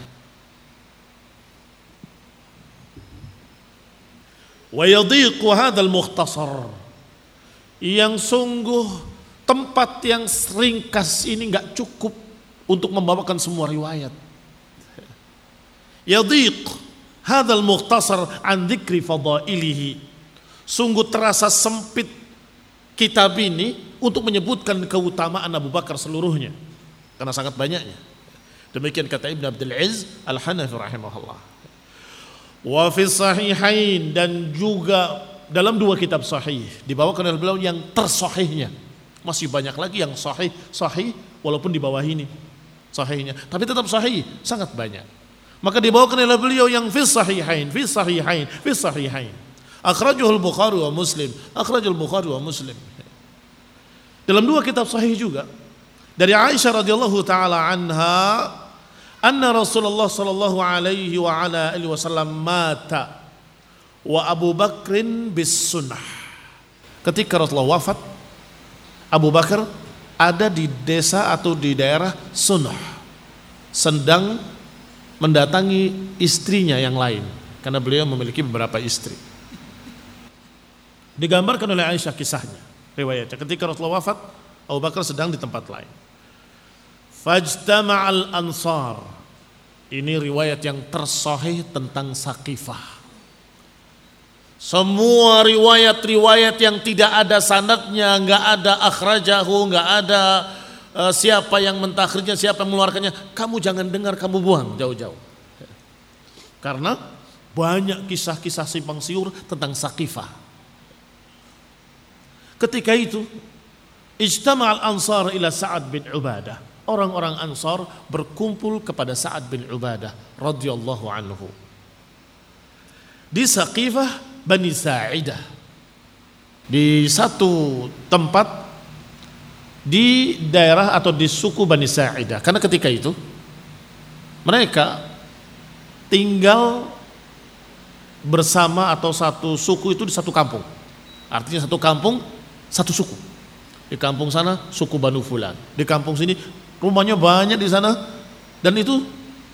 Wa yadhiqu hadzal mukhtasar, yang sungguh tempat yang ringkas ini enggak cukup untuk membawakan semua riwayat. Yadhiq hadzal mukhtasar an dzikri fadailihi, sungguh terasa sempit kitab ini untuk menyebutkan keutamaan Abu Bakar seluruhnya karena sangat banyaknya. Demikian kata Ibn Abdul Aziz Al-Hanafi rahimahullah. Wa fi sahihain, dan juga dalam dua kitab sahih dibawakan oleh beliau yang tersahihnya. Masih banyak lagi yang sahih sahih walaupun di bawah ini sahihnya, tapi tetap sahih, sangat banyak. Maka dibawakan oleh beliau yang fi sahihain, fi sahihain, fi sahihain. Akhrajahu al-Bukhari wa Muslim, akhrajal Bukhari wa Muslim. Dalam dua kitab sahih juga dari Aisyah radhiyallahu taala anha, anna Rasulullah sallallahu alaihi wa ala alihi wasallam mata wa Abu Bakrin bis sunnah. Ketika Rasulullah wafat, Abu Bakar ada di desa atau di daerah Sunnah, sedang mendatangi istrinya yang lain, karena beliau memiliki beberapa istri. Digambarkan oleh Aisyah kisahnya, riwayatnya ketika Rasulullah wafat, Abu Bakar sedang di tempat lain. Fajtama'al ansar, ini riwayat yang tersahih tentang Saqifah. Semua riwayat-riwayat yang tidak ada sanadnya, nggak ada akhrajahu, nggak ada uh, siapa yang mentakhrijnya, siapa yang mengeluarkannya, kamu jangan dengar, kamu buang jauh-jauh. Karena banyak kisah-kisah simpang siur tentang Saqifah. Ketika itu, ijtama'al ansar ila Sa'ad bin Ubadah. Orang-orang Ansar berkumpul kepada Sa'ad bin Ubadah radhiyallahu anhu di Saqifah Bani Sa'idah, di satu tempat di daerah atau di suku Bani Sa'idah. Karena ketika itu mereka tinggal bersama atau satu suku itu di satu kampung. Artinya satu kampung, satu suku. Di kampung sana suku Banu Fulan, di kampung sini rumahnya banyak di sana, dan itu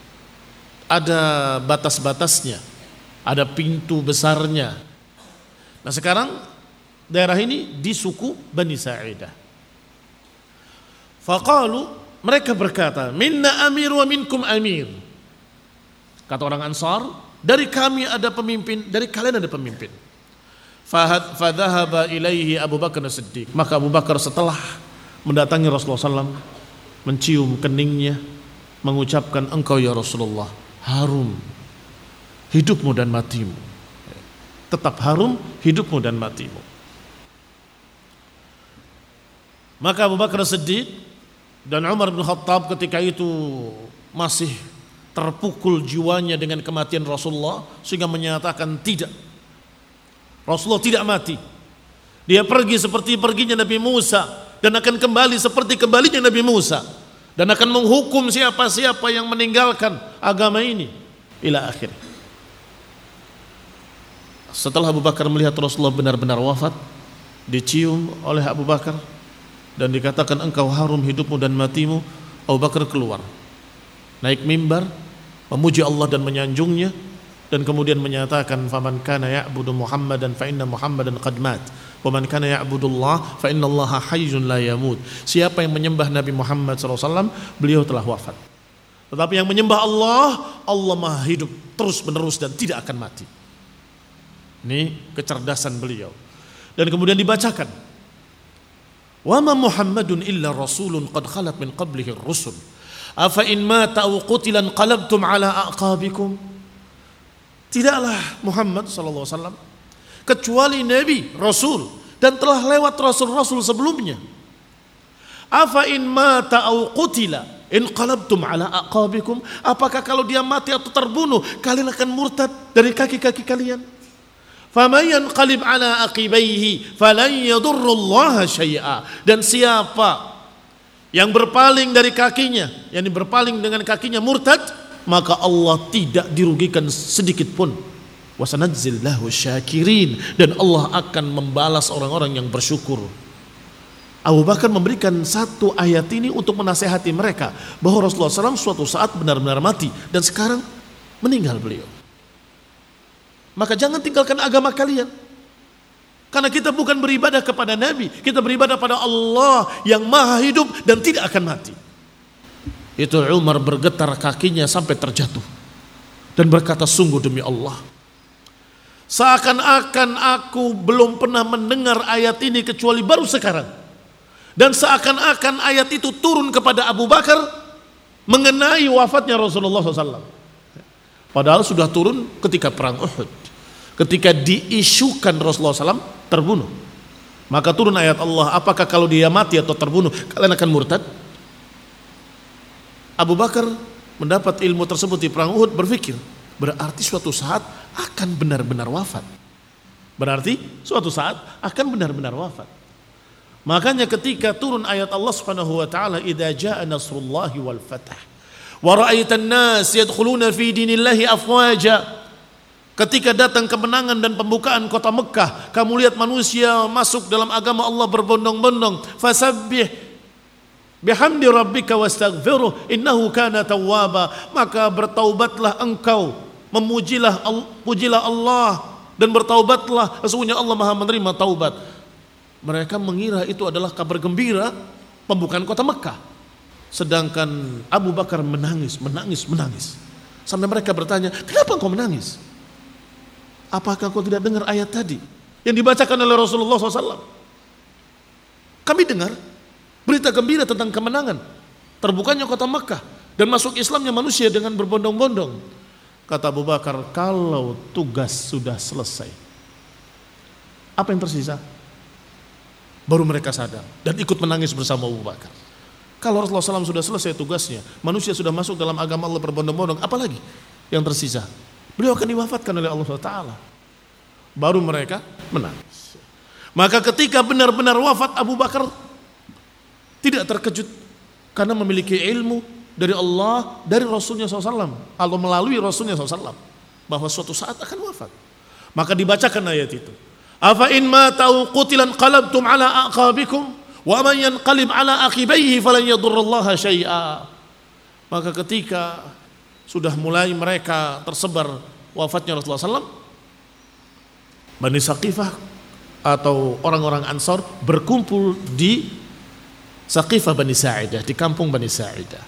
ada batas-batasnya, ada pintu besarnya. Nah sekarang daerah ini di suku Bani Sa'idah. Faqalu, mereka berkata, minna amir wa minkum amir. Kata orang Ansar, dari kami ada pemimpin, dari kalian ada pemimpin. Fadhahaba ilaihi Abu Bakar As-Siddiq. Maka Abu Bakar setelah mendatangi Rasulullah sallallahu alaihi wasallam, mencium keningnya, mengucapkan, engkau ya Rasulullah harum hidupmu dan matimu, tetap harum hidupmu dan matimu. Maka Abu Bakar As-Siddiq dan Umar bin Khattab ketika itu masih terpukul jiwanya dengan kematian Rasulullah, sehingga menyatakan tidak, Rasulullah tidak mati, dia pergi seperti perginya Nabi Musa dan akan kembali seperti kembalinya Nabi Musa, dan akan menghukum siapa-siapa yang meninggalkan agama ini ila akhir. Setelah Abu Bakar melihat Rasulullah benar-benar wafat, dicium oleh Abu Bakar dan dikatakan engkau harum hidupmu dan matimu, Abu Bakar keluar, naik mimbar, memuji Allah dan menyanjungnya, dan kemudian menyatakan, faman kana ya'budu Muhammadan fa inna Muhammadan qad mat wa man kana ya'budullah fa innallaha hayyun la yamut. Siapa yang menyembah Nabi Muhammad sallallahu alaihi wasallam, beliau telah wafat. Tetapi yang menyembah Allah, Allah Maha hidup terus menerus dan tidak akan mati. Ini kecerdasan beliau. Dan kemudian dibacakan, wa ma Muhammadun illa rasulun qad khalat min qablihi ar-rusul afa in mata aw qutila qalabtum ala aqabikum. Tidaklah Muhammad sallallahu alaihi wasallam kecuali nabi, rasul, dan telah lewat rasul-rasul sebelumnya. Afa in mata aw qutila in qalabtum ala aqabikum. Apakah kalau dia mati atau terbunuh, kalian akan murtad dari kaki-kaki kalian? Faman yanqalib ala aqibaihi falan yadurrullaha syai'a. Dan siapa yang berpaling dari kakinya, yakni berpaling dengan kakinya murtad, maka Allah tidak dirugikan sedikit pun. Wasanadzillahu syakirin, dan Allah akan membalas orang-orang yang bersyukur. Abu Bakar memberikan satu ayat ini untuk menasehati mereka bahwa Rasulullah shallallahu alaihi wasallam suatu saat benar-benar mati dan sekarang meninggal beliau. Maka jangan tinggalkan agama kalian, karena kita bukan beribadah kepada Nabi, kita beribadah pada Allah yang maha hidup dan tidak akan mati. Itu Umar bergetar kakinya sampai terjatuh dan berkata, sungguh demi Allah, seakan-akan aku belum pernah mendengar ayat ini kecuali baru sekarang. Dan seakan-akan ayat itu turun kepada Abu Bakar mengenai wafatnya Rasulullah shallallahu alaihi wasallam. Padahal sudah turun ketika perang Uhud, ketika diisukan Rasulullah shallallahu alaihi wasallam terbunuh. Maka turun ayat Allah, apakah kalau dia mati atau terbunuh kalian akan murtad? Abu Bakar mendapat ilmu tersebut di perang Uhud, berpikir berarti suatu saat akan benar-benar wafat. Berarti suatu saat akan benar-benar wafat. Makanya ketika turun ayat Allah Subhanahu wa taala, idza jaa nasrullahi wal fath wa ra'aitan nas yadkhuluna fi dinillahi afwaja, ketika datang kemenangan dan pembukaan kota Mekah, kamu lihat manusia masuk dalam agama Allah berbondong-bondong, fasabbih bihamdi rabbika wastaghfiruh innahu kana tawwaba. Maka bertaubatlah engkau, memujilah pujilah Allah dan bertaubatlah, sesungguhnya Allah Maha menerima taubat. Mereka mengira itu adalah kabar gembira pembukaan kota Mekah. Sedangkan Abu Bakar menangis, menangis, menangis. Sampai mereka bertanya, kenapa engkau menangis? apakah kau tidak dengar ayat tadi yang dibacakan oleh Rasulullah shallallahu alaihi wasallam? Kami dengar berita gembira tentang kemenangan, terbukanya kota Mekah dan masuk Islamnya manusia dengan berbondong-bondong. Kata Abu Bakar, kalau tugas sudah selesai, apa yang tersisa? Baru mereka sadar dan ikut menangis bersama Abu Bakar. Kalau Rasulullah shallallahu alaihi wasallam sudah selesai tugasnya, manusia sudah masuk dalam agama Allah berbondong-bondong, apalagi yang tersisa? Beliau akan diwafatkan oleh Allah subhanahu wa taala. Baru mereka menangis. Maka ketika benar-benar wafat, Abu Bakar tidak terkejut karena memiliki ilmu dari Allah, dari Rasulnya shallallahu alaihi wasallam, atau melalui Rasulnya shallallahu alaihi wasallam, bahwa suatu saat akan wafat. Maka dibacakan ayat itu. Afa in matau qutilan qalabtum ala aqabikum wa man yanqalib ala aqibaihi falan yadurrallaha syai'a. Maka ketika sudah mulai mereka tersebar wafatnya Rasulullah shallallahu alaihi wasallam, Bani Saqifah atau orang-orang Ansar berkumpul di Saqifah Bani Sa'idah, di kampung Bani Sa'idah.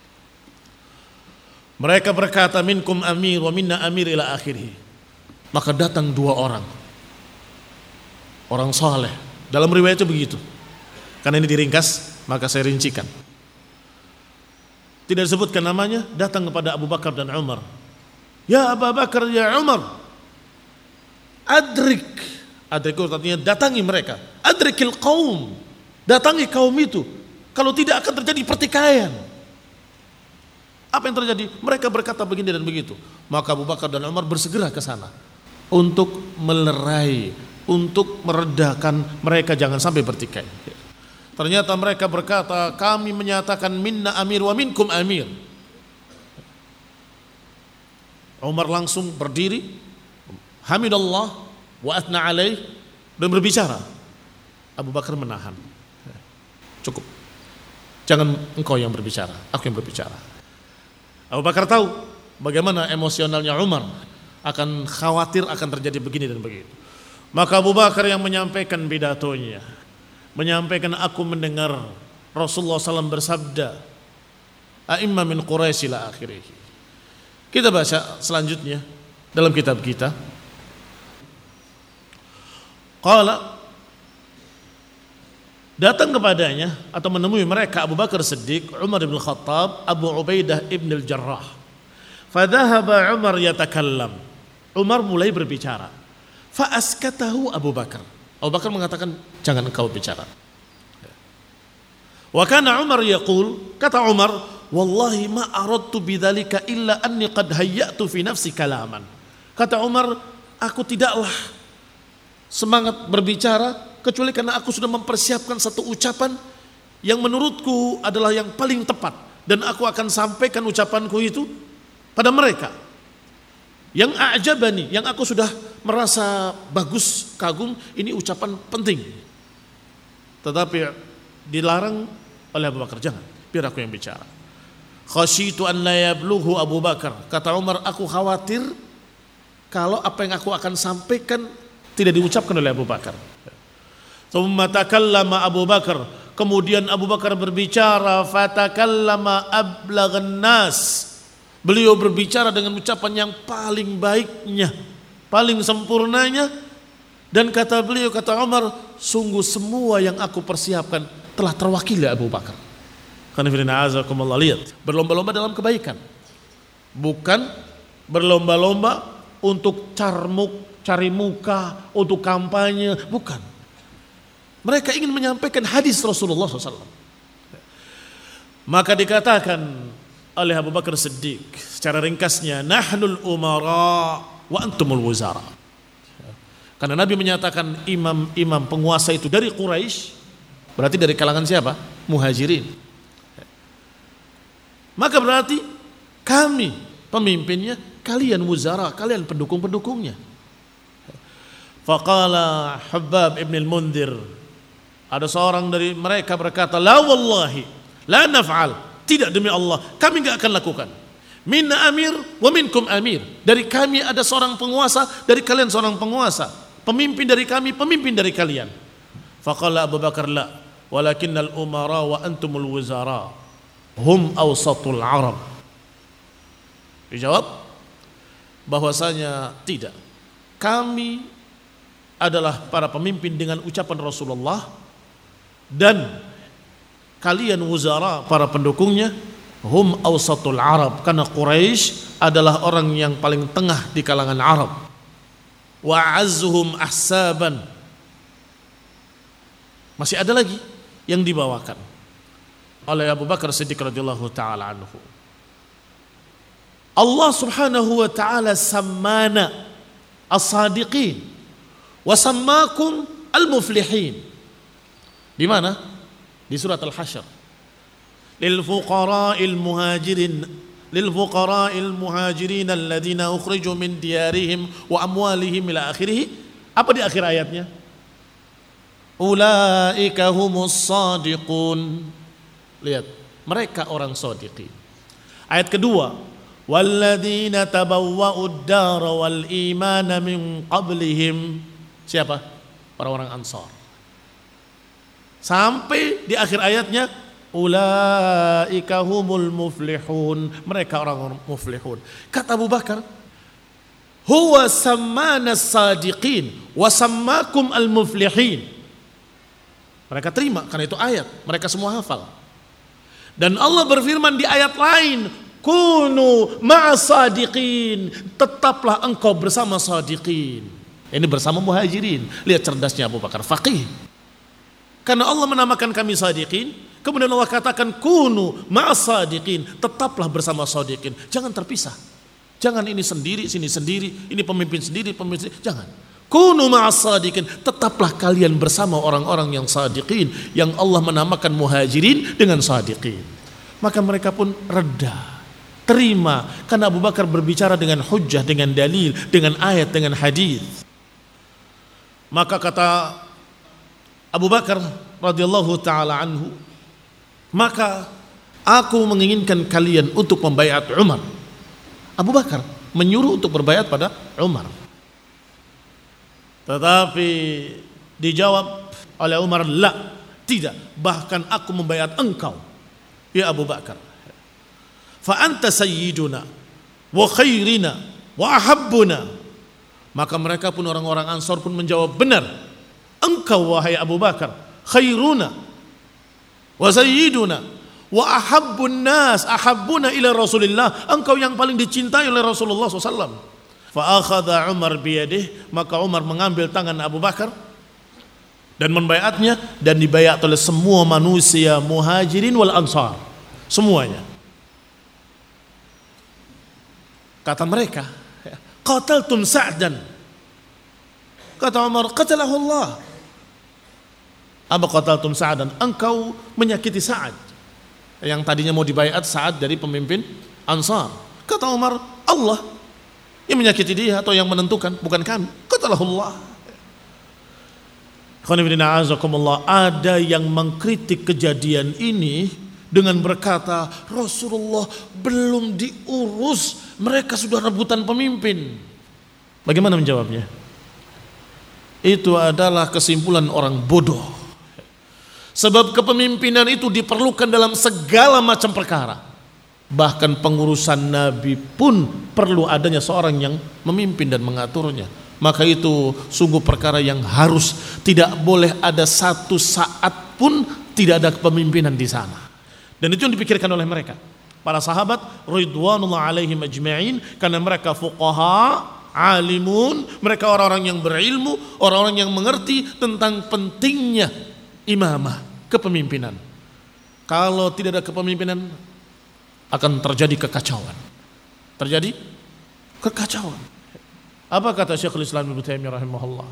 Mereka berkata, minkum amir wa minna amir ila akhirih. Maka datang dua orang, orang saleh. Dalam riwayatnya begitu. Karena ini diringkas, maka saya rincikan. Tidak disebutkan namanya, datang kepada Abu Bakar dan Umar. Ya Abu Bakar, ya Umar, adrik, adrik artinya datangi mereka. Adrikil qaum, datangi kaum itu. Kalau tidak akan terjadi pertikaian. Apa yang terjadi? Mereka berkata begini dan begitu. Maka Abu Bakar dan Umar bersegera ke sana untuk melerai, untuk meredakan mereka jangan sampai bertikai. Ternyata mereka berkata, kami menyatakan minna amir wa minkum amir. Umar langsung berdiri, hamidallah wa athna alaih, dan berbicara. Abu Bakar menahan. Cukup. Jangan engkau yang berbicara, aku yang berbicara. Abu Bakar tahu bagaimana emosionalnya Umar, akan khawatir akan terjadi begini dan begitu. Maka Abu Bakar yang menyampaikan pidatonya, menyampaikan, aku mendengar Rasulullah shallallahu alaihi wasallam bersabda, a'imma min Quraisy ila akhirih. Kita baca selanjutnya dalam kitab kita. Qala, datang kepadanya atau menemui mereka Abu Bakar Siddiq, Umar bin Khattab, Abu Ubaidah ibn al-Jarrah. Fadhahaba Umar yatakallam. Umar mulai berbicara. Fa'askatahu Abu Bakar. Abu Bakar mengatakan, jangan engkau bicara. Wa kana Umar yaqul, kata Umar, wallahi ma aradtu bidzalika illa anni qad hayyatu fi nafsi kalaman. Kata Umar, aku tidaklah semangat berbicara kecuali karena aku sudah mempersiapkan satu ucapan yang menurutku adalah yang paling tepat, dan aku akan sampaikan ucapanku itu pada mereka. Yang a'jabani, yang aku sudah merasa bagus, kagum, ini ucapan penting. Tetapi dilarang oleh Abu Bakar, jangan, biar aku yang bicara. Khasyitu an la yablughu Abu Bakar. Kata Umar, aku khawatir kalau apa yang aku akan sampaikan tidak diucapkan oleh Abu Bakar. Tsumma takallama Abu Bakar, kemudian Abu Bakar berbicara, fatakallama ablaghan nas. Beliau berbicara dengan ucapan yang paling baiknya, paling sempurnanya, dan kata beliau, kata Umar, sungguh semua yang aku persiapkan telah terwakili Abu Bakar. Karena firman azakumullah, lihat, berlomba-lomba dalam kebaikan, bukan berlomba-lomba untuk carmuk, cari muka, untuk kampanye, bukan. Mereka ingin menyampaikan hadis Rasulullah shallallahu alaihi wasallam. Maka dikatakan oleh Abu Bakar Siddiq secara ringkasnya, nahnul umara wa antumul wuzara. Karena Nabi menyatakan imam-imam penguasa itu dari Quraisy, berarti dari kalangan siapa? Muhajirin. Maka berarti kami pemimpinnya, kalian wuzara, kalian pendukung-pendukungnya. Faqala Hubbab ibn al-Mundhir, ada seorang dari mereka berkata, la wallahi la naf'al, tidak demi Allah kami enggak akan lakukan. Minna amir wa minkum amir, dari kami ada seorang penguasa, dari kalian seorang penguasa, pemimpin dari kami, pemimpin dari kalian. Faqala Abu Bakar, la walakinnal umara wa antumul wuzara hum awsatul arab. Dijawab bahwasanya tidak, kami adalah para pemimpin dengan ucapan Rasulullah, dan kalian wuzara, para pendukungnya, hum awsatul Arab, karena Quraisy adalah orang yang paling tengah di kalangan Arab, wa azzuhum ahsaban. Masih ada lagi yang dibawakan oleh Abu Bakar Siddiq radhiyallahu taala anhu. Allah Subhanahu wa taala sammana as-sadiqin wa sammakum al-muflihin. Di mana? Di surat Al-Hasyr. Lil fuqara'il muhajirin lil fuqara'il muhajirin alladziina ukhriju min diyarihim wa amwalihim ila akhirih. Apa di akhir ayatnya? Ulaika humus sadiqun. Lihat, mereka orang shadiqin. Ayat kedua, walladzina tabawwa'ud dara wal imana min qablihim. Siapa? Orang-orang Ansar. Sampai di akhir ayatnya, ulaika humul muflihun. Mereka orang-orang muflihun. Kata Abu Bakar, huwa sammana as-sadiqin wa sammakum al-muflihin. Mereka terima karena itu ayat, mereka semua hafal. Dan Allah berfirman di ayat lain, kunu ma'as sadiqin, tetaplah engkau bersama sadiqin. Ini bersama muhajirin. Lihat cerdasnya Abu Bakar, faqih. Karena Allah menamakan kami sadiqin, kemudian Allah katakan kunu ma'as sadiqin, tetaplah bersama sadiqin. Jangan terpisah. Jangan ini sendiri, sini sendiri, ini pemimpin sendiri, pemimpin sendiri. Jangan. Kunu ma'as sadiqin, tetaplah kalian bersama orang-orang yang sadiqin, yang Allah menamakan muhajirin dengan sadiqin. Maka mereka pun reda, terima, karena Abu Bakar berbicara dengan hujjah, dengan dalil, dengan ayat, dengan hadis. Maka kata Abu Bakar radhiyallahu taala anhu, maka aku menginginkan kalian untuk membaiat Umar. Abu Bakar menyuruh untuk berbaiat pada Umar. Tetapi dijawab oleh Umar, la, tidak, bahkan aku membaiat engkau ya Abu Bakar. Fa anta sayyiduna wa khairina wa ahabbuna. Maka mereka pun orang-orang Ansar pun menjawab, benar, engkau wahai Abu Bakar khairuna wa sayyiduna wa ahabbun nas ahabbuna ila Rasulillah, engkau yang paling dicintai oleh Rasulullah sallallahu alaihi wasallam. Fa akhadha Umar biyadihi, maka Umar mengambil tangan Abu Bakar dan membaiatnya, dan dibaiat oleh semua manusia muhajirin wal ansar, semuanya. Kata mereka, qataltum Sa'dan. Kata Umar, qatalahu Allah. Apa qataltum Sa'dan? Engkau menyakiti Sa'ad, yang tadinya mau dibaiat Sa'ad dari pemimpin Ansar. Kata Umar, Allah yang menyakiti dia atau yang menentukan, bukan kami. Qatalahu Allah. Ada yang mengkritik kejadian ini dengan berkata, Rasulullah belum diurus, mereka sudah rebutan pemimpin. Bagaimana menjawabnya? Itu adalah kesimpulan orang bodoh. Sebab kepemimpinan itu diperlukan dalam segala macam perkara. Bahkan pengurusan Nabi pun perlu adanya seorang yang memimpin dan mengaturnya. Maka itu sungguh perkara yang harus, tidak boleh ada satu saat pun tidak ada kepemimpinan di sana. Dan itu yang dipikirkan oleh mereka, para sahabat ridwanullah alaihim ajma'in, karena mereka fuqaha, alimun, mereka orang-orang yang berilmu, orang-orang yang mengerti tentang pentingnya imamah, kepemimpinan. Kalau tidak ada kepemimpinan, akan terjadi kekacauan. Terjadi kekacauan. Apa kata Syekhul Islam Ibnu Taimiyah rahimahullah?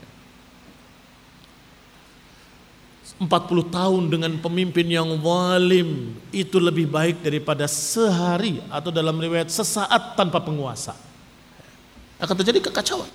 empat puluh tahun dengan pemimpin yang zalim itu lebih baik daripada sehari atau dalam riwayat sesaat tanpa penguasa. Akan terjadi kekacauan.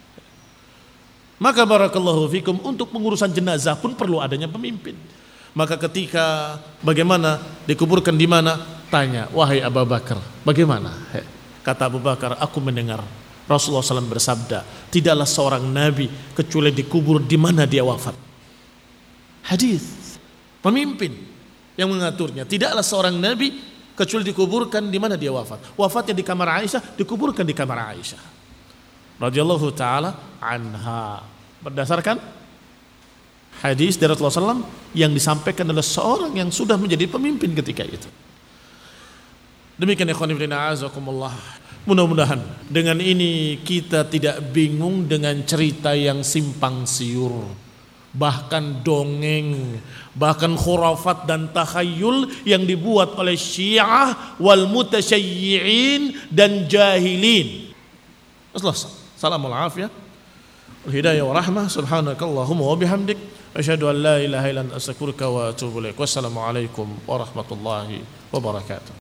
Maka barakallahu fikum, untuk pengurusan jenazah pun perlu adanya pemimpin. Maka ketika bagaimana dikuburkan di mana? Tanya, wahai Abu Bakar, bagaimana? Kata Abu Bakar, aku mendengar Rasulullah shallallahu alaihi wasallam bersabda, tidaklah seorang nabi kecuali dikubur di mana dia wafat. Hadis, pemimpin yang mengaturnya. Tidaklah seorang nabi kecuali dikuburkan di mana dia wafat. Wafatnya di kamar Aisyah, dikuburkan di kamar Aisyah. radhiyallahu taala anha. Berdasarkan hadis dari Rasulullah sallallahu alaihi wasallam yang disampaikan oleh seorang yang sudah menjadi pemimpin ketika itu. Demikian ikhwan fillah azakumullah. Mudah-mudahan dengan ini kita tidak bingung dengan cerita yang simpang siur, bahkan dongeng, bahkan khurafat dan takhayul yang dibuat oleh Syiah wal mutasyayyi'in dan jahilin. Assalamualaikum warahmatullahi hidayah wa rahmah. Subhanakallahumma wa bihamdik asyhadu an la ilaha illa anta astaghfiruka wa atubu ilaik. Wassalamualaikum warahmatullahi wabarakatuh.